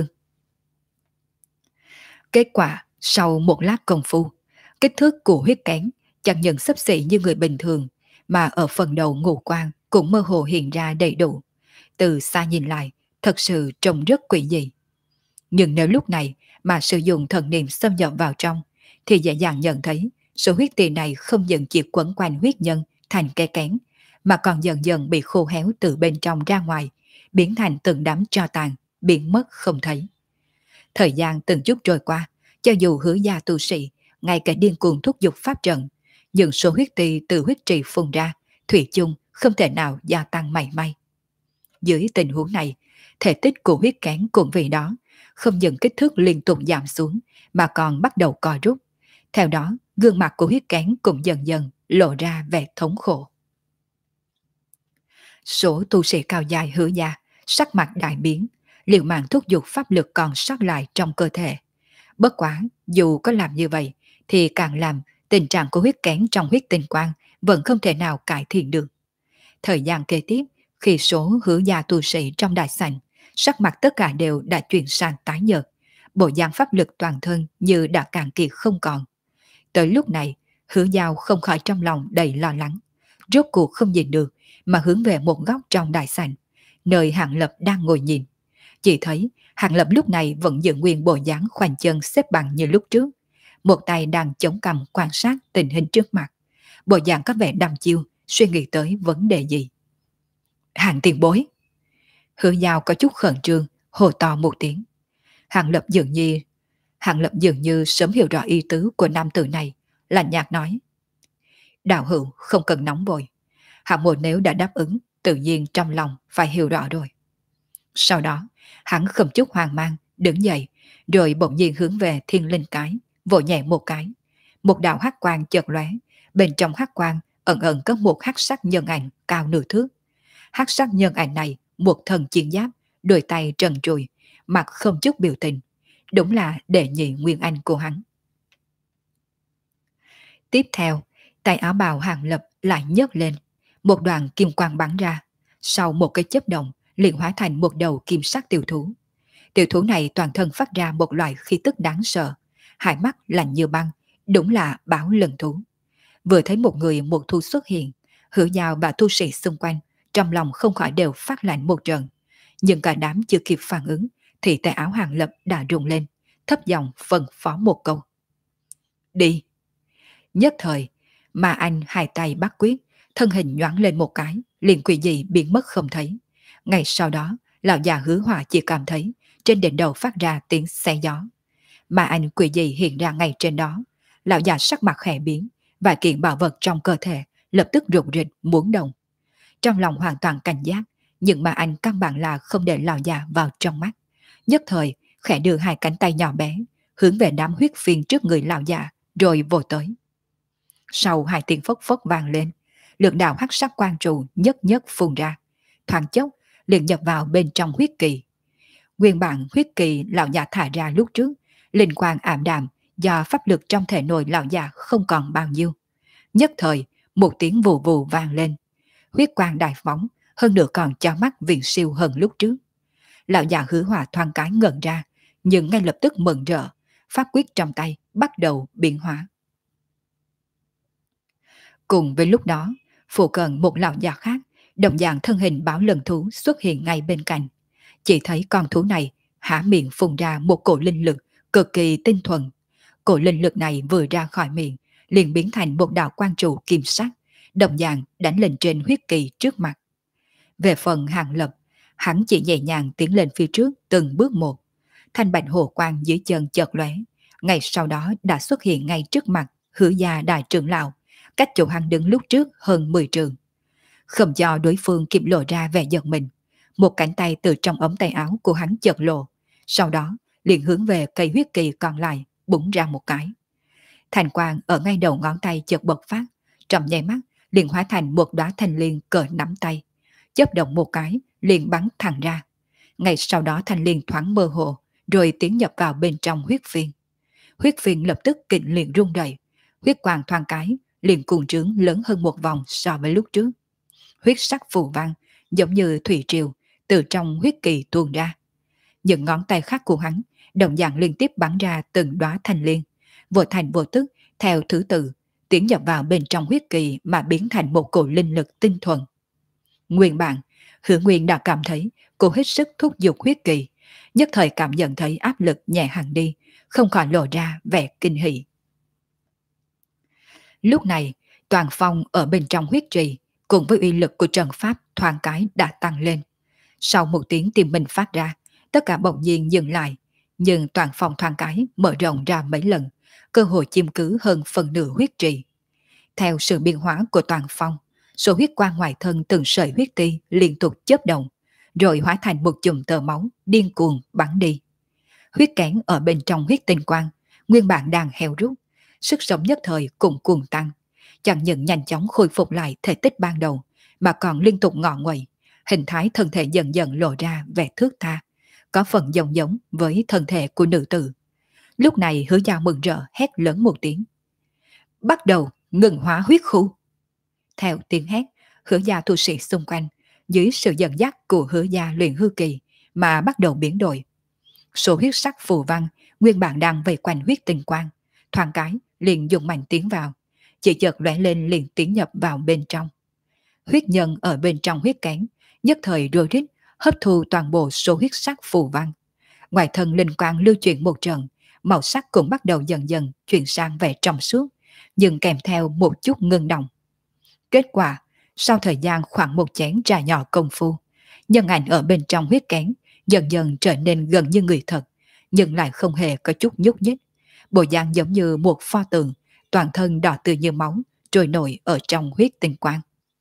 Speaker 1: Kết quả, sau một lát công phu, kích thước của huyết kén chẳng những xấp xỉ như người bình thường, mà ở phần đầu ngũ quan cũng mơ hồ hiện ra đầy đủ. Từ xa nhìn lại, thật sự trông rất quỷ dị. Nhưng nếu lúc này mà sử dụng thần niệm xâm nhập vào trong, thì dễ dàng nhận thấy số huyết tỳ này không những chỉ quấn quanh huyết nhân thành cái kén, mà còn dần dần bị khô héo từ bên trong ra ngoài, biến thành từng đám tro tàn, biến mất không thấy. Thời gian từng chút trôi qua, cho dù Hứa gia tu sĩ, ngay cả điên cuồng thúc giục pháp trận, nhưng số huyết tỳ từ huyết trì phun ra, thủy chung không thể nào gia tăng mảy may. Dưới tình huống này, thể tích của huyết kén cũng vì đó, không những kích thước liên tục giảm xuống, mà còn bắt đầu co rút. Theo đó, gương mặt của huyết kén cũng dần dần lộ ra vẻ thống khổ. Số tu sĩ cao dài Hứa gia, sắc mặt đại biến, liều mạng thúc giục pháp lực còn sót lại trong cơ thể. Bất quá, dù có làm như vậy, thì càng làm tình trạng của huyết kén trong huyết tinh quang vẫn không thể nào cải thiện được. Thời gian kế tiếp, khi số Hứa gia tu sĩ trong đại sảnh, sắc mặt tất cả đều đã chuyển sang tái nhợt, bộ dạng pháp lực toàn thân như đã cạn kiệt không còn. Tới lúc này, Hứa Giao không khỏi trong lòng đầy lo lắng, rốt cuộc không nhìn được mà hướng về một góc trong đại sảnh, nơi Hạng Lập đang ngồi nhìn. Chỉ thấy Hàng Lập lúc này vẫn giữ nguyên bộ dáng khoanh chân xếp bằng như lúc trước, một tay đang chống cằm quan sát tình hình trước mặt, bộ dạng có vẻ đăm chiêu, suy nghĩ tới vấn đề gì. Hàng tiền bối. Hứa Giao có chút khẩn trương, hồ to một tiếng. Hàng Lập dường như sớm hiểu rõ ý tứ của nam tử này, lạnh nhạt nói: Đạo hữu không cần nóng vội, Hạ Mộ nếu đã đáp ứng, tự nhiên trong lòng phải hiểu rõ rồi. Sau đó, hắn không chút hoang mang, đứng dậy, rồi bỗng nhiên hướng về Thiên Linh cái, vỗ nhẹ một cái. Một đạo hắc quang chợt lóe, bên trong hắc quang ẩn ẩn có một hắc sắc nhân ảnh cao nửa thước. Hắc sắc nhân ảnh này một thân chiến giáp, đôi tay trần trụi, mặt không chút biểu tình, đúng là đệ nhị nguyên anh của hắn. Tiếp theo, tay áo bào Hàng Lập lại nhấc lên, một đoàn kim quang bắn ra, sau một cái chớp động liền hóa thành một đầu kim sắc tiểu thú. Tiểu thú này toàn thân phát ra một loại khí tức đáng sợ, hai mắt lạnh như băng, đúng là báo lần thú. Vừa thấy một người một thú xuất hiện, Hứa Giao và tu sĩ xung quanh trong lòng không khỏi đều phát lạnh một trận, nhưng cả đám chưa kịp phản ứng thì tay áo Hàng Lập đã rung lên, thấp giọng phân phó một câu: Đi. Nhất thời, mà anh hai tay bắt quyết, thân hình nhoáng lên một cái, liền quỷ dị biến mất không thấy. Ngay sau đó, lão già Hứa Hòa chỉ cảm thấy trên đỉnh đầu phát ra tiếng xé gió. Mà anh quỷ dị hiện ra ngay trên đó, lão già sắc mặt khẽ biến, và kiện bảo vật trong cơ thể lập tức rụng rịch muốn động. Trong lòng hoàn toàn cảnh giác, nhưng mà anh căn bản là không để lão già vào trong mắt. Nhất thời, khẽ đưa hai cánh tay nhỏ bé, hướng về đám huyết phiên trước người lão già, rồi vồ tới. Sau hai tiếng phốc phốc vang lên, lượng đạo hắc sắc quang trụ nhất nhất phun ra, thoáng chốc liền nhập vào bên trong huyết kỳ. Nguyên bản huyết kỳ lão già thả ra lúc trước, linh quang ảm đạm do pháp lực trong thể nội lão già không còn bao nhiêu. Nhất thời, một tiếng vù vù vang lên, huyết quang đại phóng, hơn nữa còn cho mắt viền siêu hơn lúc trước. Lão già Hứa Hòa thoáng cái ngẩn ra, nhưng ngay lập tức mừng rỡ, pháp quyết trong tay bắt đầu biến hóa. Cùng với lúc đó, phụ cận một lão già khác, đồng dạng thân hình báo lần thú xuất hiện ngay bên cạnh. Chỉ thấy con thú này há miệng phun ra một cổ linh lực cực kỳ tinh thuần. Cổ linh lực này vừa ra khỏi miệng, liền biến thành một đạo quang trụ kim sắc, đồng dạng đánh lên trên huyết kỳ trước mặt. Về phần Hàng Lập, hắn chỉ nhẹ nhàng tiến lên phía trước từng bước một. Thanh bạch hồ quang dưới chân chợt lóe, ngay sau đó đã xuất hiện ngay trước mặt Hứa gia đại trưởng lão, cách chỗ hắn đứng lúc trước hơn 10 trường. Không cho đối phương kịp lộ ra vẻ giật mình, một cánh tay từ trong ống tay áo của hắn chợt lộ, sau đó liền hướng về cây huyết kỳ còn lại búng ra một cái. Thành quang ở ngay đầu ngón tay chợt bộc phát, trong nháy mắt liền hóa thành một đóa thanh liên cỡ nắm tay, chớp động một cái liền bắn thẳng ra. Ngay sau đó thanh liên thoáng mơ hồ, rồi tiến nhập vào bên trong huyết phiên. Huyết phiên lập tức kịch liền rung rẩy, huyết quang thoáng cái liền cuồng trướng lớn hơn một vòng so với lúc trước. Huyết sắc phù văn giống như thủy triều từ trong huyết kỳ tuôn ra. Những ngón tay khác của hắn đồng dạng liên tiếp bắn ra từng đóa thanh liên, vô thành vô tức theo thứ tự tiến nhập vào bên trong huyết kỳ mà biến thành một cổ linh lực tinh thuần. Nguyên bản, Hứa Nguyên đã cảm thấy cô hết sức thúc giục huyết kỳ, nhất thời cảm nhận thấy áp lực nhẹ hẳn đi, không khỏi lộ ra vẻ kinh hỉ. Lúc này, toàn phong ở bên trong huyết trì cùng với uy lực của trận pháp thoáng cái đã tăng lên. Sau một tiếng tim mình phát ra, tất cả bỗng nhiên dừng lại, nhưng toàn phong thoáng cái mở rộng ra mấy lần, cơ hội chiếm cứ hơn phần nửa huyết trì. Theo sự biến hóa của toàn phong, số huyết quang ngoài thân từng sợi huyết ti liên tục chớp động, rồi hóa thành một chùm tơ máu điên cuồng bắn đi. Huyết kén ở bên trong huyết tinh quang, nguyên bản đang heo rút, sức sống nhất thời cũng cuồng tăng, chẳng những nhanh chóng khôi phục lại thể tích ban đầu, mà còn liên tục ngọ nguậy, hình thái thân thể dần dần lộ ra vẻ thước tha, có phần giống giống với thân thể của nữ tử. Lúc này Hứa Giao mừng rỡ hét lớn một tiếng: Bắt đầu ngừng hóa huyết khu. Theo tiếng hét, Hứa gia tu sĩ xung quanh dưới sự dẫn dắt của Hứa gia luyện hư kỳ mà bắt đầu biến đổi. Số huyết sắc phù văn nguyên bản đang vây quanh huyết tinh quang, thoáng cái liền dùng mạnh tiến vào, chỉ chợt lóe lên liền tiến nhập vào bên trong. Huyết nhân ở bên trong huyết kén nhất thời rôi rít, hấp thu toàn bộ số huyết sắc phù văn. Ngoài thân linh quang lưu chuyển một trận, màu sắc cũng bắt đầu dần dần chuyển sang vẻ trong suốt, nhưng kèm theo một chút ngưng động. Kết quả, sau thời gian khoảng một chén trà nhỏ công phu, nhân ảnh ở bên trong huyết kén dần dần trở nên gần như người thật, nhưng lại không hề có chút nhúc nhích. Bộ dạng giống như một pho tượng, toàn thân đỏ tươi như máu, trôi nổi ở trong huyết tinh quang.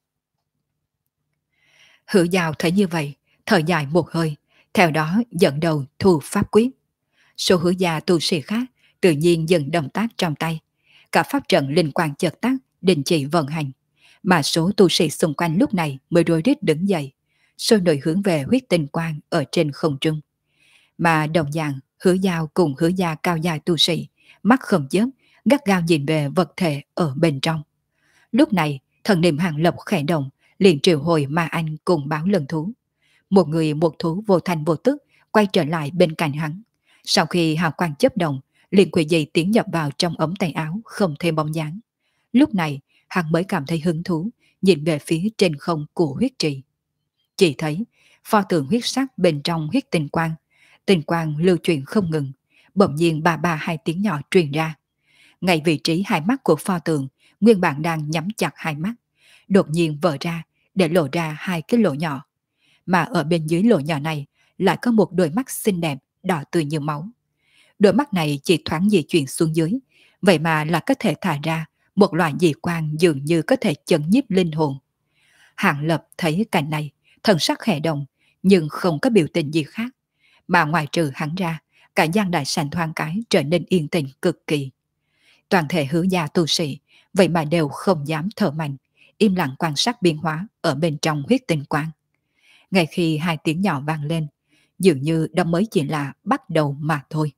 Speaker 1: Hữu Giao thấy như vậy, thở dài một hơi, theo đó dẫn đầu thu pháp quyết. Số hứa gia tu sĩ khác tự nhiên dừng động tác trong tay. Cả pháp trận linh quang chợt tắt, đình chỉ vận hành. Mà số tu sĩ xung quanh lúc này mới rối rít đứng dậy, sôi nổi hướng về huyết tinh quang ở trên không trung. Mà đồng dạng, Hứa Giao cùng Hứa gia cao dài tu sĩ, mắt không chớp, gắt gao nhìn về vật thể ở bên trong. Lúc này, thần niệm Hàng Lập khẽ động, liền triệu hồi Ma Anh cùng báo lần thú. Một người một thú vô thành vô tức quay trở lại bên cạnh hắn. Sau khi hào quang chớp động, liền quỷ dị tiến nhập vào trong ống tay áo không thêm bóng dáng. Lúc này, hắn mới cảm thấy hứng thú, nhìn về phía trên không của huyết trì. Chỉ thấy, pho tượng huyết sắc bên trong huyết tinh quang lưu chuyển không ngừng, bỗng nhiên ba ba hai tiếng nhỏ truyền ra. Ngay vị trí hai mắt của pho tượng, nguyên bản đang nhắm chặt hai mắt, đột nhiên vỡ ra để lộ ra hai cái lỗ nhỏ. Mà ở bên dưới lỗ nhỏ này lại có một đôi mắt xinh đẹp, đỏ tươi như máu. Đôi mắt này chỉ thoáng di chuyển xuống dưới, vậy mà là có thể thả ra một loại dị quang dường như có thể chấn nhiếp linh hồn. Hạng Lập thấy cảnh này, thần sắc khẽ động, nhưng không có biểu tình gì khác. Mà ngoài trừ hắn ra, cả gian đại sảnh thoáng cái trở nên yên tĩnh cực kỳ. Toàn thể Hứa gia tu sĩ, vậy mà đều không dám thở mạnh, im lặng quan sát biến hóa ở bên trong huyết tinh quang. Ngay khi hai tiếng nhỏ vang lên, dường như đó mới chỉ là bắt đầu mà thôi.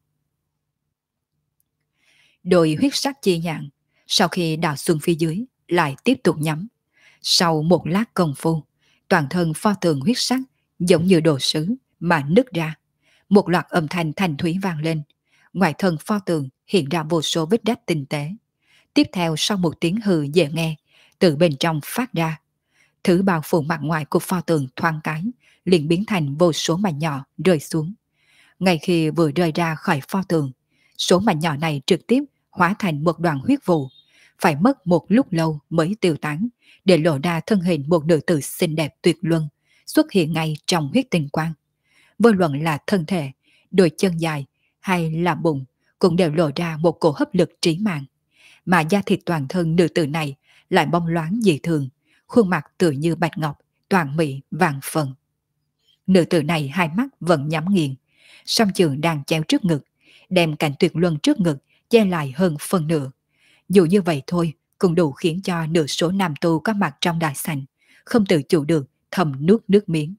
Speaker 1: Đôi huyết sắc chi nhạn, sau khi đào xuống phía dưới, lại tiếp tục nhắm. Sau một lát công phu, toàn thân pho tượng huyết sắc giống như đồ sứ mà nứt ra. Một loạt âm thanh thanh thúy vang lên. Ngoài thân pho tượng hiện ra vô số vết rách tinh tế. Tiếp theo sau một tiếng hừ dễ nghe, từ bên trong phát ra. Thứ bao phủ mặt ngoài của pho tượng thoáng cái, liền biến thành vô số mảnh nhỏ rơi xuống. Ngay khi vừa rơi ra khỏi pho tượng, số mảnh nhỏ này trực tiếp hóa thành một đoàn huyết vụ, phải mất một lúc lâu mới tiêu tán, để lộ ra thân hình một nữ tử xinh đẹp tuyệt luân, xuất hiện ngay trong huyết tinh quang. Vô luận là thân thể, đôi chân dài hay là bụng, cũng đều lộ ra một cổ hấp lực trí mạng. Mà da thịt toàn thân nữ tử này lại bóng loáng dị thường, khuôn mặt tựa như bạch ngọc, toàn mỹ vàng phần. Nữ tử này hai mắt vẫn nhắm nghiền, song trường đang treo trước ngực, đem cảnh tuyệt luân trước ngực che lại hơn phần nửa. Dù như vậy thôi, cũng đủ khiến cho nửa số nam tu có mặt trong đại sảnh không tự chủ được thầm nuốt nước miếng.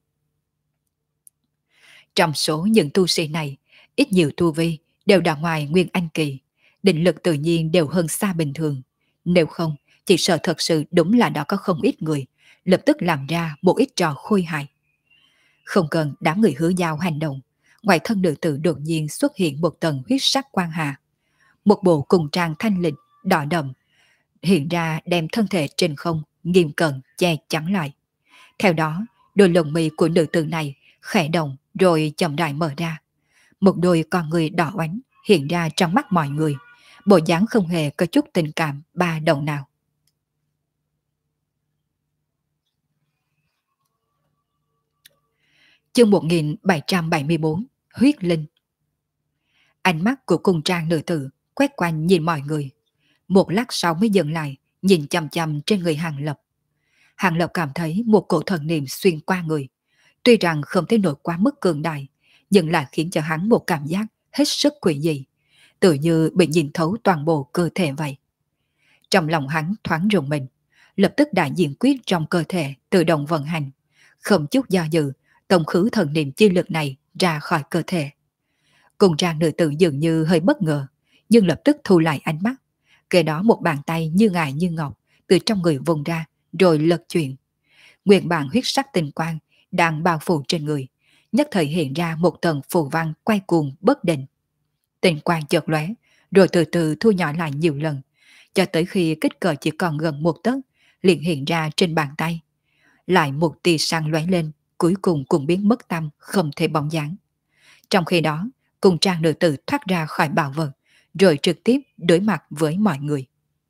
Speaker 1: Trong số những tu sĩ này, ít nhiều tu vi đều đã ngoài Nguyên Anh kỳ, định lực tự nhiên đều hơn xa bình thường. Nếu không, chỉ sợ thật sự đúng là đã có không ít người lập tức làm ra một ít trò khôi hài. Không cần đám người Hứa Giao hành động, ngoài thân nữ tử đột nhiên xuất hiện một tầng huyết sắc quang hà. Một bộ cùng trang thanh lịch, đỏ đậm, hiện ra đem thân thể trên không, nghiêm cẩn, che chắn lại. Theo đó, đôi lồng mi của nữ tử này khẽ động rồi chậm rãi mở ra. Một đôi con người đỏ oánh hiện ra trong mắt mọi người, bộ dáng không hề có chút tình cảm ba động nào. Chương 1774, Huyết Linh. Ánh mắt của cung trang nữ tử quét quanh nhìn mọi người. Một lát sau mới dừng lại, nhìn chằm chằm trên người Hàng Lập. Hàng Lập cảm thấy một cổ thần niệm xuyên qua người. Tuy rằng không thể nổi quá mức cường đại, nhưng lại khiến cho hắn một cảm giác hết sức quỷ dị, tự như bị nhìn thấu toàn bộ cơ thể vậy. Trong lòng hắn thoáng rùng mình, lập tức đại diện quyết trong cơ thể tự động vận hành, không chút do dự, tổng khứ thần niệm chi lực này ra khỏi cơ thể. Cùng trang nữ tử dường như hơi bất ngờ, nhưng lập tức thu lại ánh mắt. Kể đó một bàn tay như ngài như ngọc từ trong người vùng ra, rồi lật chuyển. Nguyên bản huyết sắc tinh quang đang bao phủ trên người, nhất thời hiện ra một tầng phù văn quay cuồng bất định. Tinh quang chợt lóe, rồi từ từ thu nhỏ lại nhiều lần, cho tới khi kích cỡ chỉ còn gần một tấc, liền hiện ra trên bàn tay. Lại một tia sáng lóe lên, cuối cùng cũng biến mất tăm không thể bóng dáng. Trong khi đó, cùng trang nữ tử thoát ra khỏi bảo vật, rồi trực tiếp đối mặt với mọi người.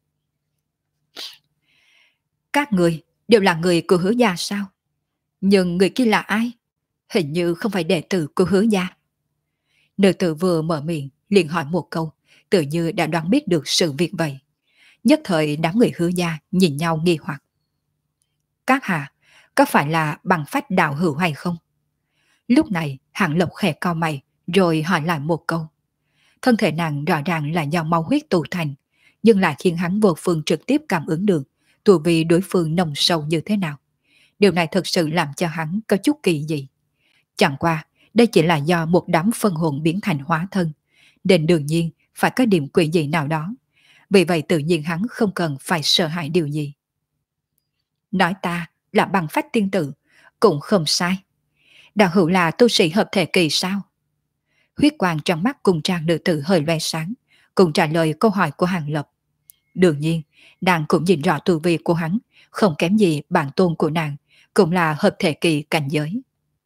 Speaker 1: Các người đều là người của Hứa gia sao? Nhưng người kia là ai? Hình như không phải đệ tử của Hứa gia. Nữ tử vừa mở miệng liền hỏi một câu, tự như đã đoán biết được sự việc vậy. Nhất thời đám người Hứa gia nhìn nhau nghi hoặc. Các hạ, có phải là bằng phách đạo hữu hay không? Lúc này Hạng Lộc khẽ cau mày rồi hỏi lại một câu. Thân thể nàng rõ ràng là do máu huyết tụ thành, nhưng lại khiến hắn vô phương trực tiếp cảm ứng được tu vi đối phương nồng sâu như thế nào. Điều này thực sự làm cho hắn có chút kỳ dị. Chẳng qua, đây chỉ là do một đám phân hồn biến thành hóa thân, nên đương nhiên phải có điểm quỷ dị nào đó. Vì vậy tự nhiên hắn không cần phải sợ hãi điều gì. Nói ta là bằng phách tiên tử, cũng không sai. Đạo hữu là tu sĩ hợp thể kỳ sao? Huyết quang trong mắt cùng trang nữ tử hơi loe sáng, cùng trả lời câu hỏi của Hàng Lập. Đương nhiên, nàng cũng nhìn rõ tu vi của hắn, không kém gì bản tôn của nàng, cũng là hợp thể kỳ cảnh giới.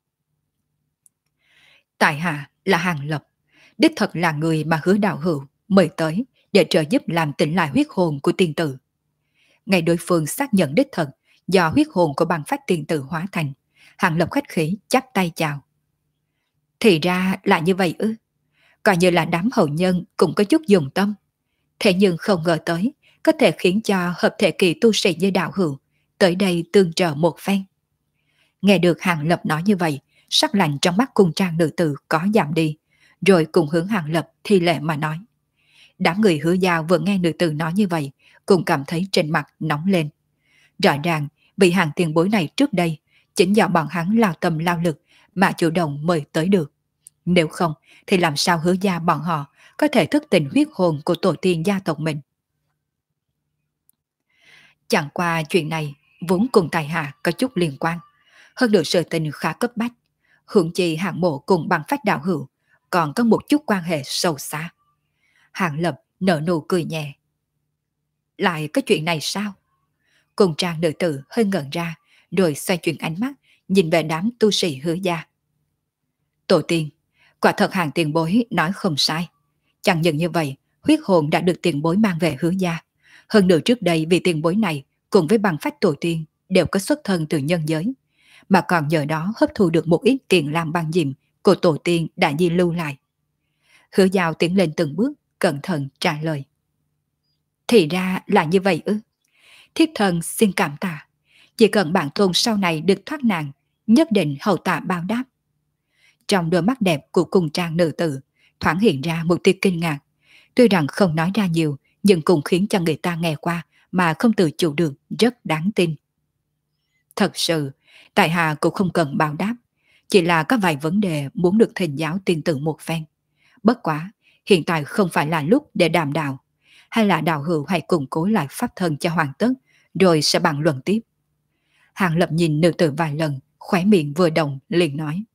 Speaker 1: Tại hạ là Hàng Lập, đích thật là người mà Hứa đạo hữu mời tới để trợ giúp làm tỉnh lại huyết hồn của tiên tử. Ngay đối phương xác nhận đích thật do huyết hồn của băng phách tiên tử hóa thành, Hàng Lập khách khí chắp tay chào. Thì ra là như vậy ư? Coi như là đám hậu nhân cũng có chút dùng tâm. Thế nhưng không ngờ tới có thể khiến cho hợp thể kỳ tu sĩ như đạo hữu tới đây tương trợ một phen. Nghe được Hàng Lập nói như vậy, sắc lạnh trong mắt cung trang nữ tử có giảm đi, rồi cùng hướng Hàng Lập thi lễ mà nói. Đám người Hứa gia vừa nghe nữ tử nói như vậy, cũng cảm thấy trên mặt nóng lên. Rõ ràng, vị Hàng tiền bối này trước đây, chính do bọn hắn lao tâm lao lực mà chủ động mời tới được. Nếu không, thì làm sao Hứa gia bọn họ có thể thức tỉnh huyết hồn của tổ tiên gia tộc mình. Chẳng qua chuyện này vốn cùng tài hạ có chút liên quan, hơn được sự tình khá cấp bách. Hưởng chi Hạng Mộ cùng bằng phách đạo hữu còn có một chút quan hệ sâu xa. Hạng Lập nở nụ cười nhẹ. Lại có chuyện này sao? Cùng trang nữ tử hơi ngẩn ra, rồi xoay chuyển ánh mắt, nhìn về đám tu sĩ Hứa gia. Tổ tiên, quả thật Hàng tiền bối nói không sai. Chẳng những như vậy, huyết hồn đã được tiền bối mang về Hứa gia. Hơn nữa trước đây vì tiền bối này cùng với bằng phách tổ tiên đều có xuất thân từ nhân giới, mà còn nhờ đó hấp thu được một ít kiền lam băng diệm của tổ tiên đã di lưu lại. Hứa Giao tiến lên từng bước, cẩn thận trả lời. Thì ra là như vậy ư? Thiếp thần xin cảm tạ. Chỉ cần bản tôn sau này được thoát nạn, nhất định hậu tạ báo đáp. Trong đôi mắt đẹp của cung trang nữ tử thoáng hiện ra một tia kinh ngạc. Tuy rằng không nói ra nhiều, nhưng cũng khiến cho người ta nghe qua mà không tự chủ được, rất đáng tin. Thật sự, tại hạ cũng không cần báo đáp, chỉ là có vài vấn đề muốn được thỉnh giáo tiên tử một phen. Bất quá, hiện tại không phải là lúc để đàm đạo, hay là đạo hữu hãy củng cố lại pháp thân cho hoàn tất, rồi sẽ bàn luận tiếp. Hàng Lập nhìn nữ tử vài lần, khóe miệng vừa động liền nói.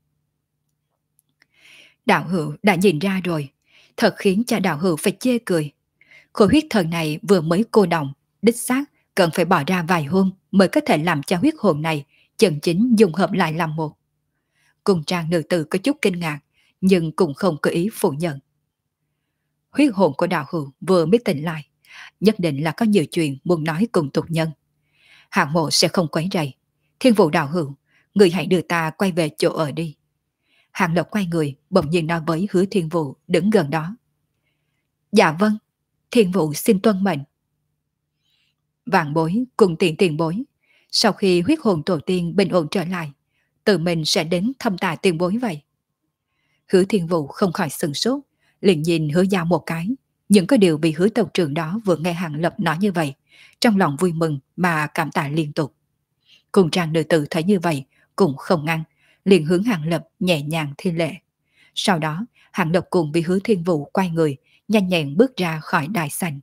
Speaker 1: Đạo hữu đã nhìn ra rồi, thật khiến cho đạo hữu phải chê cười. Khối huyết thần này vừa mới cô động, đích xác cần phải bỏ ra vài hôm mới có thể làm cho huyết hồn này chân chính dùng hợp lại làm một. Cùng trang nữ tử có chút kinh ngạc, nhưng cũng không có ý phủ nhận. Huyết hồn của đạo hữu vừa mới tỉnh lại, nhất định là có nhiều chuyện muốn nói cùng tục nhân. Hạng Mộ sẽ không quấy rầy. Thiên Vũ đạo hữu, người hãy đưa ta quay về chỗ ở đi. Hàng Lập quay người, bỗng nhiên nói với Hứa Thiên Vũ đứng gần đó. Dạ vâng, Thiên Vũ xin tuân mệnh. Vạn bối cùng tiền bối, sau khi huyết hồn tổ tiên bình ổn trở lại, tự mình sẽ đến thăm tạ tiền bối vậy. Hứa Thiên Vũ không khỏi sừng sốt, liền nhìn Hứa Giao một cái, nhưng có điều vì Hứa tộc trưởng đó vừa nghe Hàng Lập nói như vậy, trong lòng vui mừng mà cảm tạ liên tục. Cùng trang nữ tử thấy như vậy cũng không ngăn, liền hướng Hàng Lập nhẹ nhàng thi lễ. Sau đó, Hàng Lập cùng với Hứa Thiên Vũ quay người, nhanh nhẹn bước ra khỏi đại sảnh.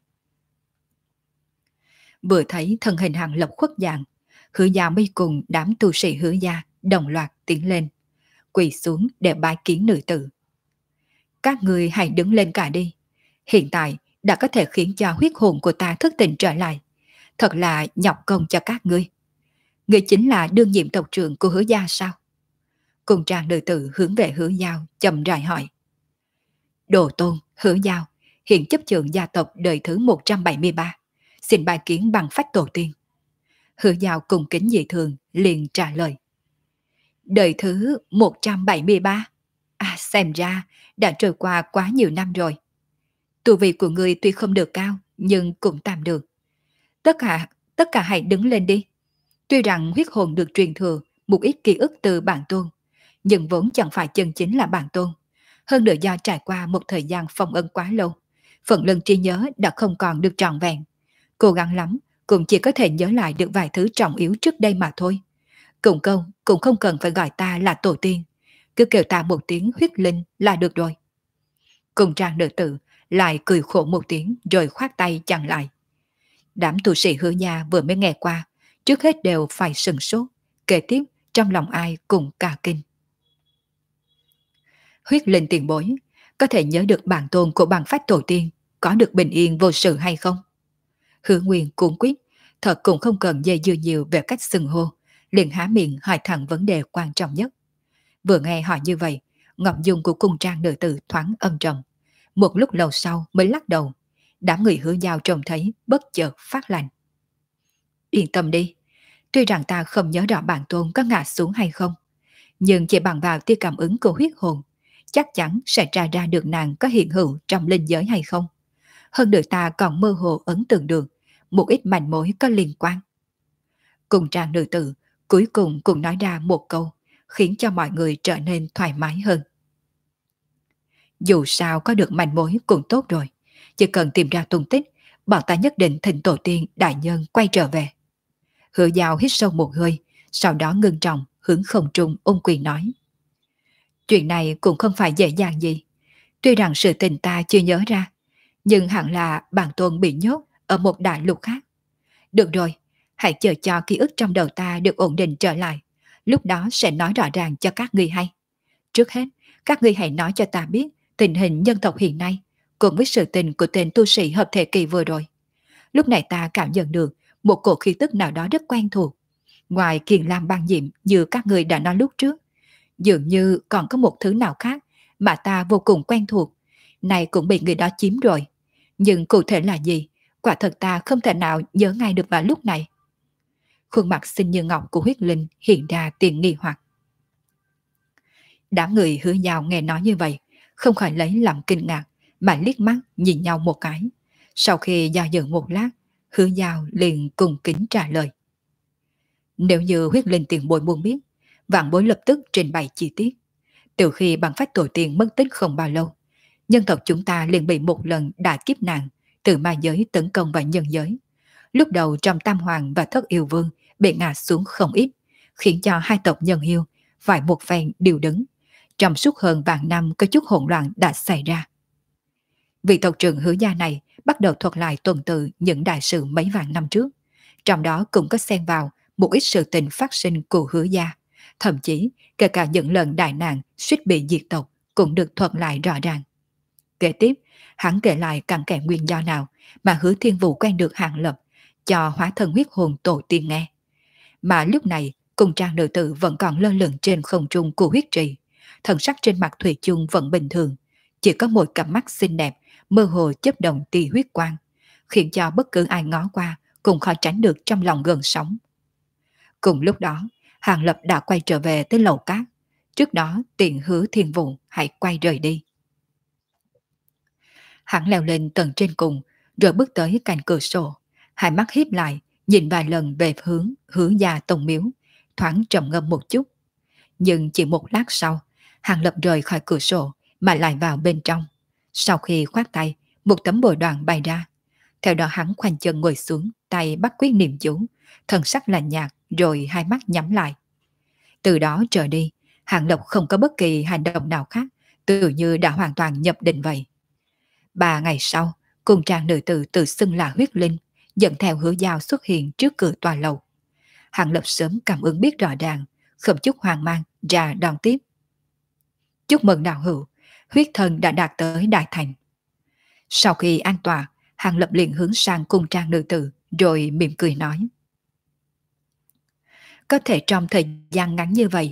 Speaker 1: Vừa thấy thân hình Hàng Lập khuất dạng, Hứa Giao mới cùng đám tu sĩ Hứa gia đồng loạt tiến lên, quỳ xuống để bái kiến nữ tử. Các người hãy đứng lên cả đi. Hiện tại đã có thể khiến cho huyết hồn của ta thức tỉnh trở lại. Thật là nhọc công cho các ngươi. Ngươi chính là đương nhiệm tộc trưởng của Hứa gia sao? Cùng trang nữ tử hướng về Hứa Giao chậm rãi hỏi. Đồ tôn, Hứa Giao, hiện chấp trưởng gia tộc đời thứ 173, xin bài kiến bằng phách tổ tiên. Hứa Giao cùng kính dị thường liền trả lời. Đời thứ 173? À, xem ra đã trôi qua quá nhiều năm rồi. Tu vị của người tuy không được cao, nhưng cũng tạm được. Tất cả, tất cả hãy đứng lên đi. Tuy rằng huyết hồn được truyền thừa một ít ký ức từ bản tôn, nhưng vốn chẳng phải chân chính là bản tôn. Hơn nữa do trải qua một thời gian phong ấn quá lâu, phần lần trí nhớ đã không còn được trọn vẹn. Cố gắng lắm, cũng chỉ có thể nhớ lại được vài thứ trọng yếu trước đây mà thôi. Cũng không cần phải gọi ta là tổ tiên, cứ kêu ta một tiếng huyết linh là được rồi. Cùng trang nữ tử lại cười khổ một tiếng rồi khoát tay chặn lại. Đám tu sĩ Hứa nhà vừa mới nghe qua, trước hết đều phải sừng sốt, kế tiếp trong lòng ai cũng cả kinh. Huyết linh tiền bối, có thể nhớ được bản tôn của bằng phách tổ tiên, có được bình yên vô sự hay không? Hứa Nguyên cuốn quyết, thật cũng không cần dây dưa nhiều về cách xưng hô, liền há miệng hỏi thẳng vấn đề quan trọng nhất. Vừa nghe hỏi như vậy, ngọc dung của cung trang nữ tử thoáng âm trầm. Một lúc lâu sau mới lắc đầu. Đám người Hứa Giao trông thấy bất chợt phát lạnh. Yên tâm đi, tuy rằng ta không nhớ rõ bản tôn có ngã xuống hay không, nhưng chỉ bằng vào tia cảm ứng của huyết hồn, chắc chắn sẽ tra ra được nàng có hiện hữu trong linh giới hay không. Hơn nữa ta còn mơ hồ ấn tượng được một ít manh mối có liên quan. Cùng trang nữ tử cuối cùng cũng nói ra một câu, khiến cho mọi người trở nên thoải mái hơn. Dù sao có được manh mối cũng tốt rồi, chỉ cần tìm ra tung tích, bọn ta nhất định thỉnh tổ tiên đại nhân quay trở về. Hứa Giao hít sâu một hơi, sau đó ngưng trọng hướng không trung ôn quyền nói. Chuyện này cũng không phải dễ dàng gì. Tuy rằng sự tình ta chưa nhớ ra, nhưng hẳn là bản tôn bị nhốt ở một đại lục khác. Được rồi, hãy chờ cho ký ức trong đầu ta được ổn định trở lại, lúc đó sẽ nói rõ ràng cho các ngươi hay. Trước hết, các ngươi hãy nói cho ta biết tình hình nhân tộc hiện nay, cùng với sự tình của tên tu sĩ hợp thể kỳ vừa rồi. Lúc này ta cảm nhận được một cổ khí tức nào đó rất quen thuộc. Ngoài Kiền Lam băng diệm như các ngươi đã nói lúc trước, dường như còn có một thứ nào khác mà ta vô cùng quen thuộc, này cũng bị người đó chiếm rồi. Nhưng cụ thể là gì, quả thật ta không thể nào nhớ ngay được vào lúc này. Khuôn mặt xinh như ngọc của huyết linh hiện ra tiền nghi hoặc. Đám người Hứa Giao nghe nói như vậy, không khỏi lấy làm kinh ngạc, mà liếc mắt nhìn nhau một cái. Sau khi do dự một lát, Hứa Giao liền cùng kính trả lời. Nếu như huyết linh tiền bối muốn biết, vạn bối lập tức trình bày chi tiết. Từ khi bằng phách tổ tiên mất tích không bao lâu, nhân tộc chúng ta liền bị một lần đại kiếp nạn từ ma giới tấn công vào nhân giới. Lúc đầu trong Tam Hoàng và Thất Yêu Vương bị ngã xuống không ít, khiến cho hai tộc nhân yêu phải một phen điều đứng. Trong suốt hơn vạn năm có chút hỗn loạn đã xảy ra. Vị tộc trưởng Hứa gia này bắt đầu thuật lại tuần tự những đại sự mấy vạn năm trước. Trong đó cũng có xen vào một ít sự tình phát sinh của Hứa gia. Thậm chí kể cả những lần đại nạn suýt bị diệt tộc cũng được thuật lại rõ ràng. Kế tiếp, hắn kể lại cặn kẽ nguyên do nào mà Hứa Thiên Vũ quen được Hàng Lập cho hóa thân huyết hồn tổ tiên nghe. Mà lúc này, cung trang nữ tử vẫn còn lơ lửng trên không trung của huyết trì. Thần sắc trên mặt thủy chung vẫn bình thường, chỉ có một cặp mắt xinh đẹp, mơ hồ chớp động tia huyết quang, khiến cho bất cứ ai ngó qua cũng khó tránh được trong lòng gần sóng. Cùng lúc đó, Hàng Lập đã quay trở về tới lầu cát. Trước đó tiện Hứa Thiên Vũ hãy quay rời đi. Hắn leo lên tầng trên cùng, rồi bước tới cạnh cửa sổ, hai mắt híp lại, nhìn vài lần về hướng Hứa gia tông miếu, thoáng trầm ngâm một chút. Nhưng chỉ một lát sau, Hàng Lập rời khỏi cửa sổ mà lại vào bên trong. Sau khi khoát tay, một tấm bồ đoàn bay ra. Theo đó hắn khoanh chân ngồi xuống, tay bắt quyết niệm chú, thần sắc lạnh nhạt rồi hai mắt nhắm lại. Từ đó trở đi, Hàng Lập không có bất kỳ hành động nào khác, tự như đã hoàn toàn nhập định vậy. 3 ngày sau, cung trang nữ tử tự xưng là huyết linh, dẫn theo Hứa Giao xuất hiện trước cửa tòa lầu. Hàng Lập sớm cảm ứng biết rõ ràng, không chút hoang mang ra đón tiếp. Chúc mừng đạo hữu, huyết thần đã đạt tới đại thành. Sau khi an tọa, Hàng Lập liền hướng sang cung trang nữ tử, rồi mỉm cười nói. Có thể trong thời gian ngắn như vậy,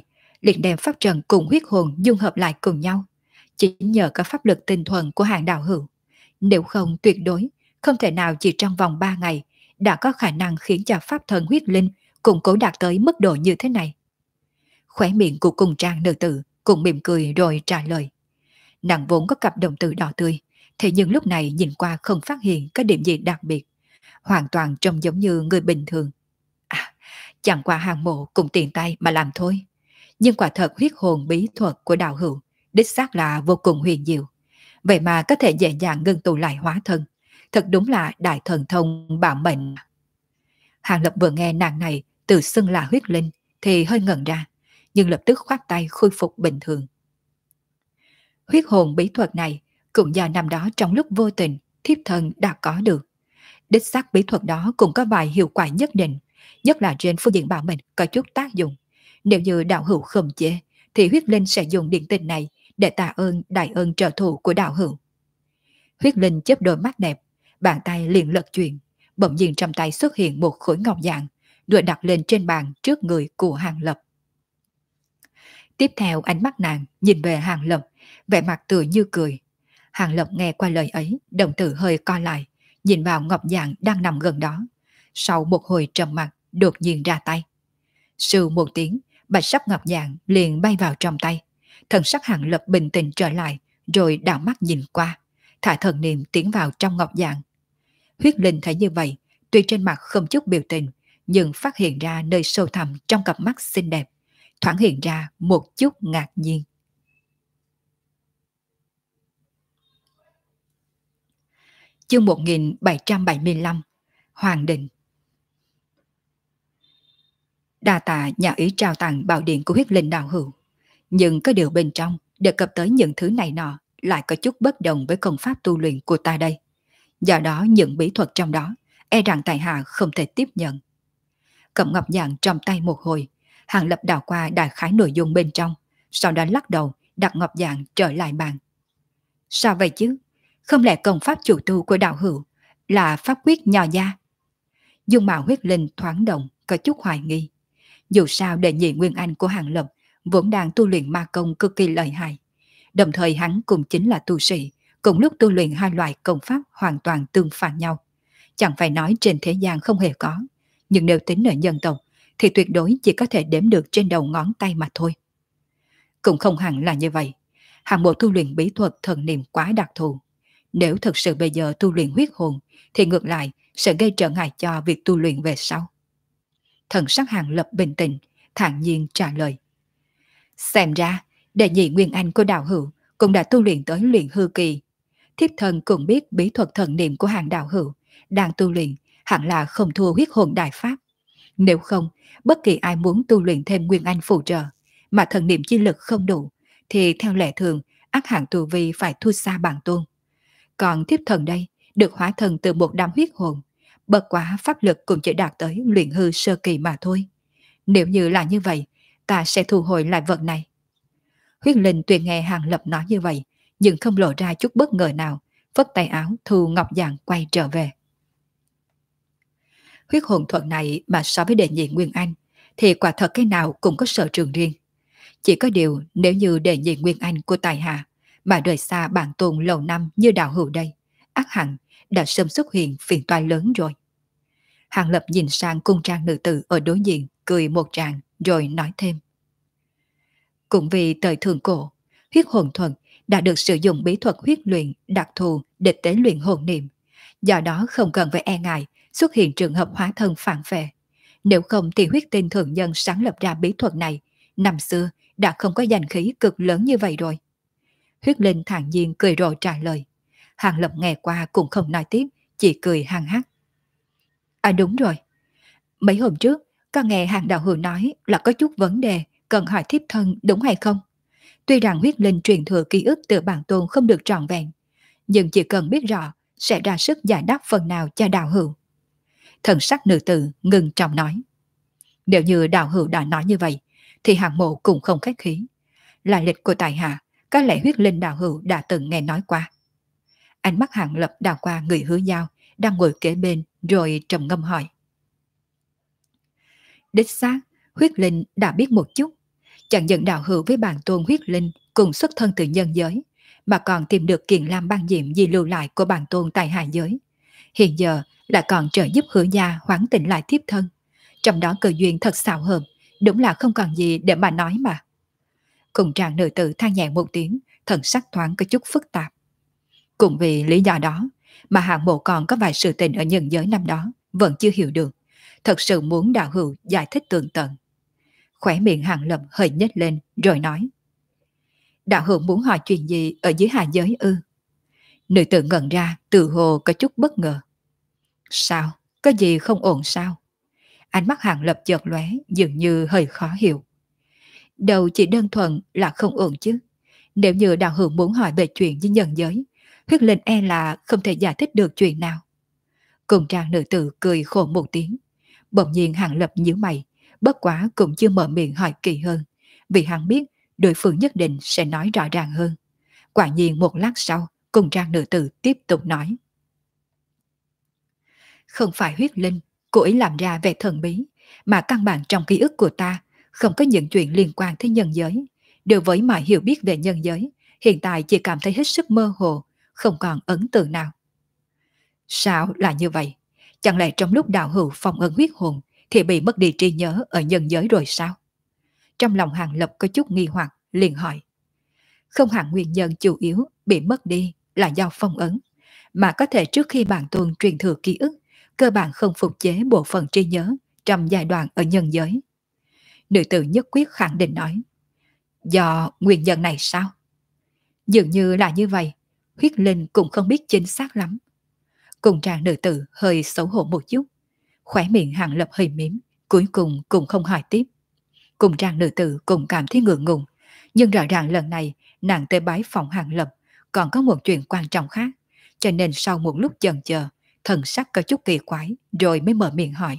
Speaker 1: liền đem pháp trận cùng huyết hồn dung hợp lại cùng nhau. Chỉ nhờ có pháp lực tinh thuần của hàng đạo hữu, nếu không tuyệt đối không thể nào chỉ trong vòng 3 ngày đã có khả năng khiến cho pháp thần huyết linh củng cố đạt tới mức độ như thế này. Khóe miệng của cùng trang nữ tử cùng mỉm cười rồi trả lời. Nàng vốn có cặp đồng tử đỏ tươi, thế nhưng lúc này nhìn qua không phát hiện có điểm gì đặc biệt, hoàn toàn trông giống như người bình thường. À, chẳng qua hàng mộ cùng tiền tay mà làm thôi. Nhưng quả thật huyết hồn bí thuật của đạo hữu đích xác là vô cùng huyền diệu. Vậy mà có thể dễ dàng ngưng tụ lại hóa thân, thật đúng là đại thần thông bảo mệnh. Hàng Lập vừa nghe nàng này tự xưng là huyết linh thì hơi ngẩn ra, nhưng lập tức khoát tay khôi phục bình thường. Huyết hồn bí thuật này cũng do năm đó trong lúc vô tình thiếp thân đã có được. Đích xác bí thuật đó cũng có vài hiệu quả nhất định, nhất là trên phương diện bảo mệnh có chút tác dụng. Nếu như đạo hữu không chế, thì huyết linh sẽ dùng điện tình này để tạ ơn đại ơn trợ thủ của đạo hữu. Huyết linh chớp đôi mắt đẹp, bàn tay liền lật chuyển, bỗng nhiên trong tay xuất hiện một khối ngọc dạng, rồi đặt lên trên bàn trước người của Hàng Lập. Tiếp theo ánh mắt nàng nhìn về Hàng Lập, vẻ mặt tựa như cười. Hàng Lập nghe qua lời ấy, đồng tử hơi co lại, nhìn vào ngọc dạng đang nằm gần đó. Sau một hồi trầm mặc, đột nhiên ra tay. Sưu một tiếng, bạch sắc ngọc dạng liền bay vào trong tay. Thần sắc Hàng Lập bình tĩnh trở lại, rồi đảo mắt nhìn qua, thả thần niệm tiến vào trong ngọc dạng. Huyết linh thấy như vậy, tuy trên mặt không chút biểu tình, nhưng phát hiện ra nơi sâu thẳm trong cặp mắt xinh đẹp, thoáng hiện ra một chút ngạc nhiên. Chương 1775 Hoàng Định. Đa tạ nhà ý trao tặng bảo điện của huyết linh đạo hữu, nhưng có điều bên trong đề cập tới những thứ này nọ lại có chút bất đồng với công pháp tu luyện của ta đây. Do đó những bí thuật trong đó e rằng tại hạ không thể tiếp nhận. Cầm ngọc dạng trong tay một hồi, Hàng Lập đảo qua đại khái nội dung bên trong, sau đó lắc đầu đặt ngọc dạng trở lại bàn. Sao vậy chứ? Không lẽ công pháp chủ tu của đạo hữu là pháp quyết nhỏ gia? Dung mạo huyết linh thoáng động, có chút hoài nghi. Dù sao đệ nhị nguyên anh của Hàng Lập vốn đang tu luyện ma công cực kỳ lợi hại. Đồng thời hắn cũng chính là tu sĩ, cùng lúc tu luyện hai loại công pháp hoàn toàn tương phản nhau. Chẳng phải nói trên thế gian không hề có, nhưng nếu tính ở nhân tộc thì tuyệt đối chỉ có thể đếm được trên đầu ngón tay mà thôi. Cũng không hẳn là như vậy. Hàng bộ tu luyện bí thuật thần niệm quá đặc thù. Nếu thực sự bây giờ tu luyện huyết hồn thì ngược lại sẽ gây trở ngại cho việc tu luyện về sau. Thần sắc Hàng Lập bình tĩnh, thản nhiên trả lời. Xem ra, đệ nhị nguyên anh của đạo hữu cũng đã tu luyện tới luyện hư kỳ. Thiếp thân cũng biết bí thuật thần niệm của hàng đạo hữu đang tu luyện hẳn là không thua huyết hồn đại pháp. Nếu không, bất kỳ ai muốn tu luyện thêm nguyên anh phụ trợ mà thần niệm chi lực không đủ thì theo lẽ thường ắt hẳn tu vi phải thua xa bản tôn. Còn thiếp thần đây được hóa thần từ một đám huyết hồn, bất quá pháp lực cũng chỉ đạt tới luyện hư sơ kỳ mà thôi. Nếu như là như vậy, ta sẽ thu hồi lại vật này. Huyết linh tuy nghe Hàng Lập nói như vậy, nhưng không lộ ra chút bất ngờ nào, phất tay áo thu ngọc dạng quay trở về. Huyết hồn thuật này mà so với đệ nhị nguyên anh thì quả thật cái nào cũng có sở trường riêng. Chỉ có điều nếu như đệ nhị nguyên anh của tài hạ mà rời xa bản tôn lâu năm như đạo hữu đây, ắt hẳn đã sớm xuất hiện phiền toái lớn rồi. Hàng Lập nhìn sang cung trang nữ tử ở đối diện, cười một tràng rồi nói thêm. Cũng vì thời thượng cổ, huyết hồn thuật đã được sử dụng bí thuật huyết luyện đặc thù để tế luyện hồn niệm, do đó không cần phải e ngại xuất hiện trường hợp hóa thân phản phệ. Nếu không thì huyết tinh thượng nhân sáng lập ra bí thuật này, năm xưa đã không có danh khí cực lớn như vậy rồi. Huyết linh thản nhiên cười rồi trả lời. Hàng Lập nghe qua cũng không nói tiếp, chỉ cười hăng hắc. À đúng rồi, mấy hôm trước có nghe hàng đạo hữu nói là có chút vấn đề cần hỏi thiếp thân đúng hay không? Tuy rằng huyết linh truyền thừa ký ức từ bản tôn không được trọn vẹn, nhưng chỉ cần biết rõ sẽ ra sức giải đáp phần nào cho đạo hữu. Thần sắc nữ tử ngừng trọng nói. Nếu như đạo hữu đã nói như vậy, thì hạng mộ cũng không khách khí. Là lịch của tài hạ, có lẽ huyết linh đạo hữu đã từng nghe nói qua. Ánh mắt Hàng Lập đào qua người hứa giao đang ngồi kế bên rồi trầm ngâm hỏi. Đích xác, huyết linh đã biết một chút, Chẳng những đạo hữu với bản tôn huyết linh cùng xuất thân từ nhân giới, mà còn tìm được Kiền Lam băng diệm di lưu lại của bản tôn tại hạ giới. Hiện giờ lại còn trợ giúp Hứa gia hoán tỉnh lại thiếp thân. Trong đó cơ duyên thật xảo hợp, đúng là không còn gì để mà nói mà. Cùng trang nữ tử than nhẹ một tiếng, thần sắc thoáng có chút phức tạp. Cũng vì lý do đó mà hạng mộ còn có vài sự tình ở nhân giới năm đó vẫn chưa hiểu được, thật sự muốn đạo hữu giải thích tường tận. Khỏe miệng Hàng Lập hơi nhếch lên rồi nói: đạo hữu muốn hỏi chuyện gì ở dưới hạ giới ư? Nữ tử ngẩn ra, tự hồ có chút bất ngờ. Sao? Có gì không ổn sao? Ánh mắt Hàng Lập chợt lóe, dường như hơi khó hiểu. Đâu chỉ đơn thuần là không ổn chứ. Nếu như đạo hữu muốn hỏi về chuyện với nhân giới, huyết linh e là không thể giải thích được chuyện nào. Cùng trang nữ tử cười khổ một tiếng. Bỗng nhiên Hàng Lập nhíu mày, bất quá cũng chưa mở miệng hỏi kỳ hơn, vì hắn biết đối phương nhất định sẽ nói rõ ràng hơn. Quả nhiên một lát sau, cùng trang nữ tử tiếp tục nói: không phải huyết linh, cô ấy làm ra vẻ thần bí, mà căn bản trong ký ức của ta không có những chuyện liên quan tới nhân giới. Đối với mọi hiểu biết về nhân giới, hiện tại chỉ cảm thấy hết sức mơ hồ, không còn ấn tượng nào. Sao là như vậy? Chẳng lẽ trong lúc đạo hữu phong ấn huyết hồn thì bị mất đi trí nhớ ở nhân giới rồi sao? Trong lòng Hàng Lập có chút nghi hoặc, liền hỏi. Không hẳn nguyên nhân chủ yếu bị mất đi là do phong ấn, mà có thể trước khi bản tôn truyền thừa ký ức, cơ bản không phục chế bộ phận trí nhớ trong giai đoạn ở nhân giới. Nữ tử nhất quyết khẳng định nói. Do nguyên nhân này sao? Dường như là như vậy, huyết linh cũng không biết chính xác lắm. Cùng trang nữ tử hơi xấu hổ một chút, khỏe miệng Hàng Lập hơi mím, cuối cùng cũng không hỏi tiếp. Cùng trang nữ tử cũng cảm thấy ngượng ngùng, nhưng rõ ràng lần này nàng tới bái phòng Hàng Lập còn có một chuyện quan trọng khác, cho nên sau một lúc chần chờ, thần sắc có chút kỳ quái rồi mới mở miệng hỏi.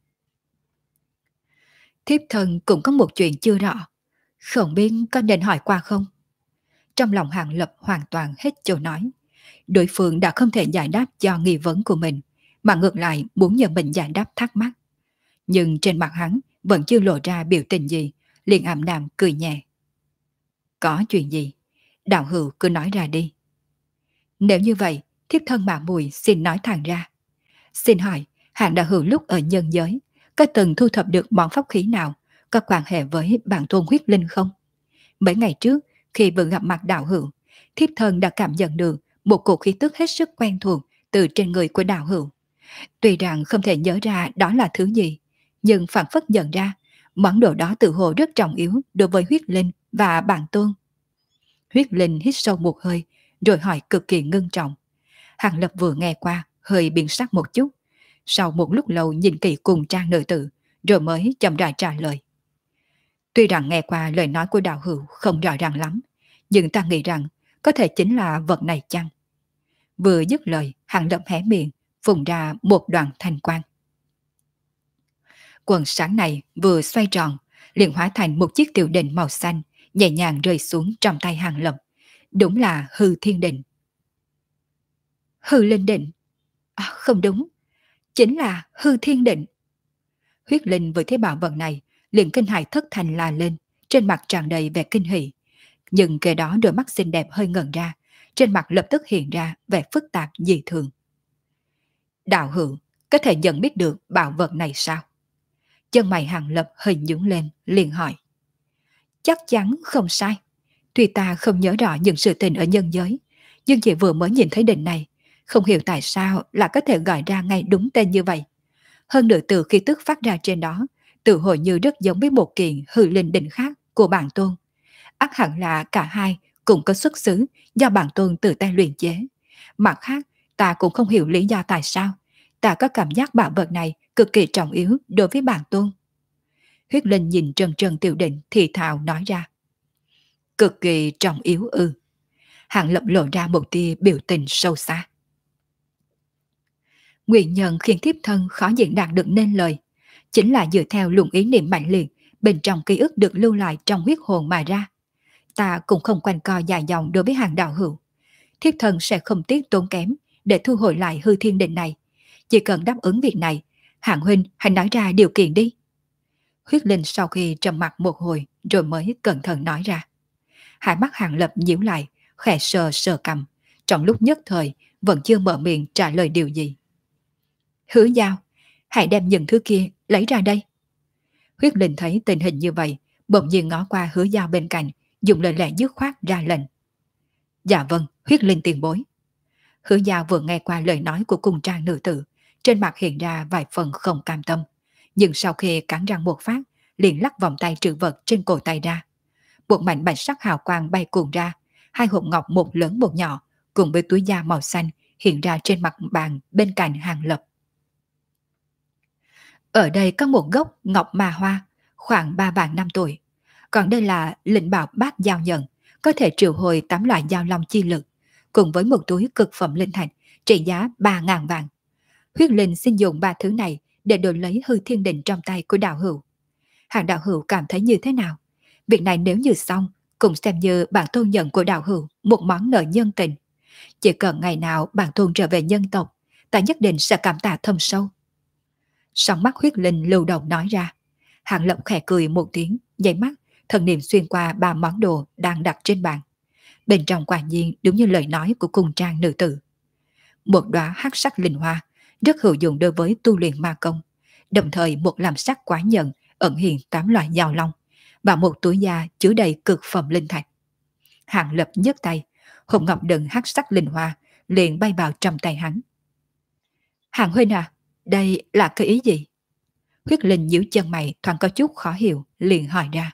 Speaker 1: Thiếp thân cũng có một chuyện chưa rõ, không biết có nên hỏi qua không? Trong lòng Hàng Lập hoàn toàn hết chỗ nói. Đối phương đã không thể giải đáp cho nghi vấn của mình, mà ngược lại muốn nhờ mình giải đáp thắc mắc. Nhưng trên mặt hắn vẫn chưa lộ ra biểu tình gì, liền ảm đạm cười nhẹ. Có chuyện gì? Đạo hữu cứ nói ra đi. Nếu như vậy, thiếp thân Mã Mùi xin nói thẳng ra. Xin hỏi, hạng đạo hữu lúc ở nhân giới, có từng thu thập được món pháp khí nào có quan hệ với bản tôn huyết linh không? Mấy ngày trước, khi vừa gặp mặt đạo hữu, thiếp thân đã cảm nhận được một cổ khí tức hết sức quen thuộc từ trên người của đạo hữu. Tuy rằng không thể nhớ ra đó là thứ gì, nhưng phản phất nhận ra món đồ đó tự hồ rất trọng yếu đối với huyết linh và bản tôn. Huyết linh hít sâu một hơi, rồi hỏi cực kỳ ngưng trọng. Hàng Lập vừa nghe qua, hơi biến sắc một chút. Sau một lúc lâu nhìn kỹ cùng trang nữ tử, rồi mới chậm rãi trả lời. Tuy rằng nghe qua lời nói của đạo hữu không rõ ràng lắm, nhưng ta nghĩ rằng có thể chính là vật này chăng? Vừa dứt lời, Hàng Lập hé miệng, phun ra một đoàn thanh quang. Quần sáng này vừa xoay tròn, liền hóa thành một chiếc tiểu định màu xanh, nhẹ nhàng rơi xuống trong tay Hàng Lập. Đúng là hư thiên định. Hư linh định? À, không đúng, chính là hư thiên định. Huyết linh vừa thấy bảo vật này, liền kinh hãi thất thành la lên, trên mặt tràn đầy vẻ kinh hỉ. Nhưng kể đó đôi mắt xinh đẹp hơi ngẩn ra, trên mặt lập tức hiện ra vẻ phức tạp dị thường. Đạo hữu có thể nhận biết được bảo vật này sao? Chân mày Hàng Lập hơi nhướng lên, liền hỏi. Chắc chắn không sai. Tuy ta không nhớ rõ những sự tình ở nhân giới, nhưng chỉ vừa mới nhìn thấy định này, không hiểu tại sao là có thể gọi ra ngay đúng tên như vậy. Hơn nữa từ khi tức phát ra trên đó, tự hồi như rất giống với một kiện hư linh định khác của bản tôn. Ắt hẳn là cả hai cũng có xuất xứ do bản tôn tự tay luyện chế. Mặt khác, ta cũng không hiểu lý do tại sao. Ta có cảm giác bảo vật này cực kỳ trọng yếu đối với bản tôn. Huyết linh nhìn trần trần tiểu định thì thào nói ra. Cực kỳ trọng yếu ư? Hàng Lập lộ ra một tia biểu tình sâu xa. Nguyên nhân khiến thiếp thân khó diễn đạt được nên lời, chính là dựa theo luồng ý niệm mạnh liệt bên trong ký ức được lưu lại trong huyết hồn mà ra. Ta cũng không quanh co dài dòng đối với hàng đạo hữu. Thiếp thân sẽ không tiếc tốn kém để thu hồi lại hư thiên định này. Chỉ cần đáp ứng việc này, Hạng huynh hãy nói ra điều kiện đi. Huyết linh sau khi trầm mặt một hồi rồi mới cẩn thận nói ra. Hai mắt Hàng Lập nhíu lại, khẽ sờ sờ cầm, trong lúc nhất thời vẫn chưa mở miệng trả lời điều gì. Hứa Giao, hãy đem những thứ kia lấy ra đây. Huyết Linh thấy tình hình như vậy, bỗng nhiên ngó qua Hứa Giao bên cạnh, dùng lời lẽ dứt khoát ra lệnh. Dạ vâng, Huyết Linh tiền bối. Hứa Giao vừa nghe qua lời nói của cung trang nữ tử, trên mặt hiện ra vài phần không cam tâm, nhưng sau khi cắn răng một phát, liền lắc vòng tay trữ vật trên cổ tay ra. Một mảnh bạch sắc hào quang bay cuồn ra, hai hộp ngọc một lớn một nhỏ, cùng với túi da màu xanh hiện ra trên mặt bàn bên cạnh Hàng Lập. Ở đây có một gốc ngọc ma hoa, khoảng 3 vạn năm tuổi. Còn đây là lệnh bảo bát giao nhận, có thể triệu hồi 8 loại giao long chi lực, cùng với một túi cực phẩm linh thạch trị giá 3.000 vạn. Huyết Linh xin dùng ba thứ này để đổi lấy hư thiên định trong tay của đạo hữu. Hàng đạo hữu cảm thấy như thế nào? Việc này nếu như xong, cũng xem như bản tôn nhận của đạo hữu một món nợ nhân tình. Chỉ cần ngày nào bản tôn trở về nhân tộc, ta nhất định sẽ cảm tạ thâm sâu. Song mắt Huyết Linh lưu động nói ra. Hàng Lập khẽ cười một tiếng, nháy mắt, thần niệm xuyên qua ba món đồ đang đặt trên bàn. Bên trong quả nhiên đúng như lời nói của cung trang nữ tử. Một đóa hắc sắc linh hoa, rất hữu dụng đối với tu luyện ma công. Đồng thời một làm sắc quá nhận ẩn hiện 8 loại giao long và một túi da chứa đầy cực phẩm linh thạch. Hàng Lập nhấc tay, hộp ngọc đựng hắc sắc linh hoa liền bay vào trong tay hắn. Hàng huynh à, đây là cái ý gì? Huyết Linh nhíu chân mày thoáng có chút khó hiểu, liền hỏi ra.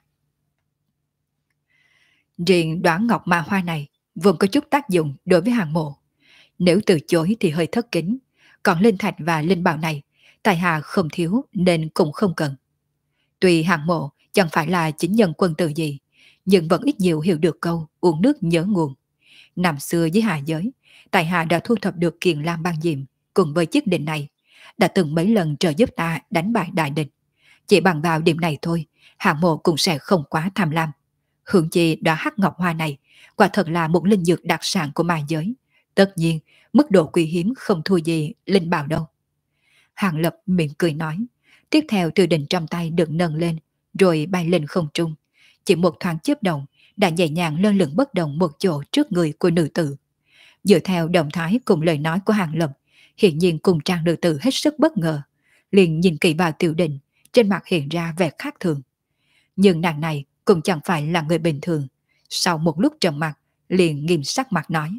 Speaker 1: Riêng đóa ngọc ma hoa này vốn có chút tác dụng đối với Hàng mộ. Nếu từ chối thì hơi thất kính, còn linh thạch và linh bảo này, tài hạ không thiếu nên cũng không cần. Tuy Hàng mộ chẳng phải là chính nhân quân tử gì, nhưng vẫn ít nhiều hiểu được câu uống nước nhớ nguồn. Năm xưa dưới hạ giới, tài hạ đã thu thập được Kiền Lam Bang Diệm cùng với chiếc đỉnh này, đã từng mấy lần trợ giúp ta đánh bại đại địch. Chỉ bằng vào điểm này thôi, Hàng mộ cũng sẽ không quá tham lam. Hưởng chi đã hắc ngọc hoa này, quả thật là một linh dược đặc sản của ma giới. Tất nhiên, mức độ quý hiếm không thua gì linh bảo đâu. Hàng Lập mỉm cười nói. Tiếp theo từ đỉnh trong tay được nâng lên, rồi bay lên không trung. Chỉ một thoáng chớp động, đã nhẹ nhàng lơ lửng bất động một chỗ trước người của nữ tử. Dựa theo động thái cùng lời nói của Hàng Lập, hiện nhiên cùng trang nữ tử hết sức bất ngờ. Liền nhìn kỹ vào tiểu định, trên mặt hiện ra vẻ khác thường. Nhưng nàng này cũng chẳng phải là người bình thường. Sau một lúc trầm mặc, liền nghiêm sắc mặt nói.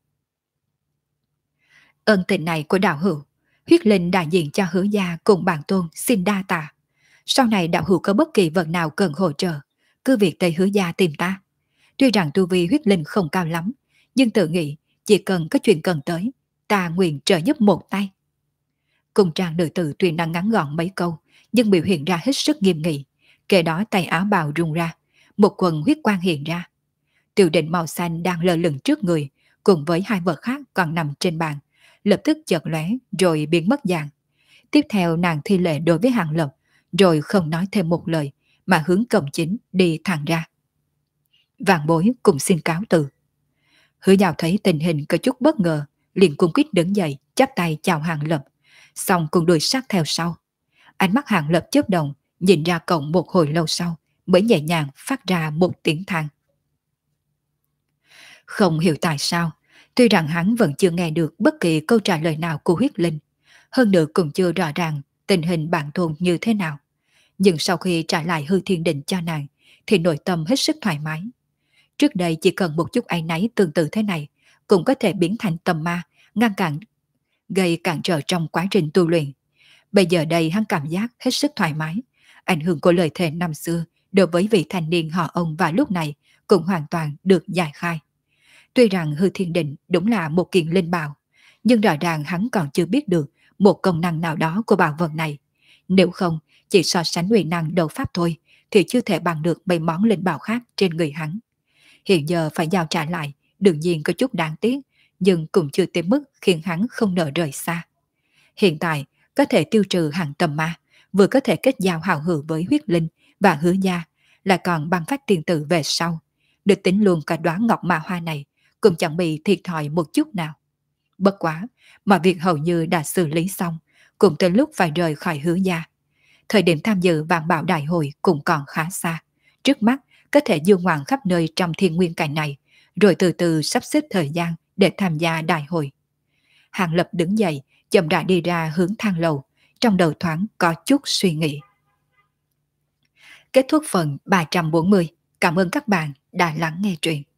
Speaker 1: Ân tình này của đạo hữu, Huyết Linh đại diện cho Hứa gia cùng bản tôn xin đa tạ. Sau này đạo hữu có bất kỳ vật nào cần hỗ trợ, cứ việc tới Hứa gia tìm ta. Tuy rằng tu vi Huyết Linh không cao lắm, nhưng tự nghĩ chỉ cần có chuyện cần tới, ta nguyện trợ giúp một tay. Cùng trang nữ tử tuy năng ngắn gọn mấy câu, nhưng biểu hiện ra hết sức nghiêm nghị. Kể đó tay áo bào rung ra, một quần huyết quang hiện ra. Tiểu định màu xanh đang lơ lửng trước người, cùng với hai vật khác còn nằm trên bàn, lập tức chợt lóe rồi biến mất dạng. Tiếp theo nàng thi lễ đối với Hàng Lập, rồi không nói thêm một lời, mà hướng cổng chính đi thẳng ra. Vạn bối cùng xin cáo từ. Hứa Giao thấy tình hình có chút bất ngờ, liền cung quýt đứng dậy, chắp tay chào Hàng Lập, xong cùng đuổi sát theo sau. Ánh mắt Hàng Lập chớp động, nhìn ra cổng một hồi lâu sau, mới nhẹ nhàng phát ra một tiếng than. Không hiểu tại sao, tuy rằng hắn vẫn chưa nghe được bất kỳ câu trả lời nào của Huyết Linh, hơn nữa cũng chưa rõ ràng tình hình bản tôn như thế nào. Nhưng sau khi trả lại hư thiên định cho nàng, thì nội tâm hết sức thoải mái. Trước đây chỉ cần một chút áy náy tương tự thế này, cũng có thể biến thành tâm ma, ngăn cản, gây cản trở trong quá trình tu luyện. Bây giờ đây hắn cảm giác hết sức thoải mái, ảnh hưởng của lời thề năm xưa đối với vị thanh niên họ ông vào lúc này cũng hoàn toàn được giải khai. Tuy rằng hư thiên định đúng là một kiện linh bảo, nhưng rõ ràng hắn còn chưa biết được một công năng nào đó của bảo vật này. Nếu không, chỉ so sánh uy năng đấu pháp thôi, thì chưa thể bằng được mấy món linh bảo khác trên người hắn. Hiện giờ phải giao trả lại, đương nhiên có chút đáng tiếc, nhưng cũng chưa tới mức khiến hắn không nỡ rời xa. Hiện tại, có thể tiêu trừ hàng tầm ma, vừa có thể kết giao hảo hữu với Huyết Linh và Hứa gia, lại còn bằng cách tiền tử về sau. Được tính luôn cả đóa ngọc ma hoa này, cũng chẳng bị thiệt thòi một chút nào. Bất quá, mà việc hầu như đã xử lý xong, cũng tới lúc phải rời khỏi Hứa gia. Thời điểm tham dự vạn bảo đại hội cũng còn khá xa, trước mắt có thể du ngoạn khắp nơi trong thiên nguyên cảnh này, rồi từ từ sắp xếp thời gian để tham gia đại hội. Hàng Lập đứng dậy, chậm rãi đi ra hướng thang lầu, trong đầu thoáng có chút suy nghĩ. Kết thúc phần 340. Cảm ơn các bạn đã lắng nghe truyện.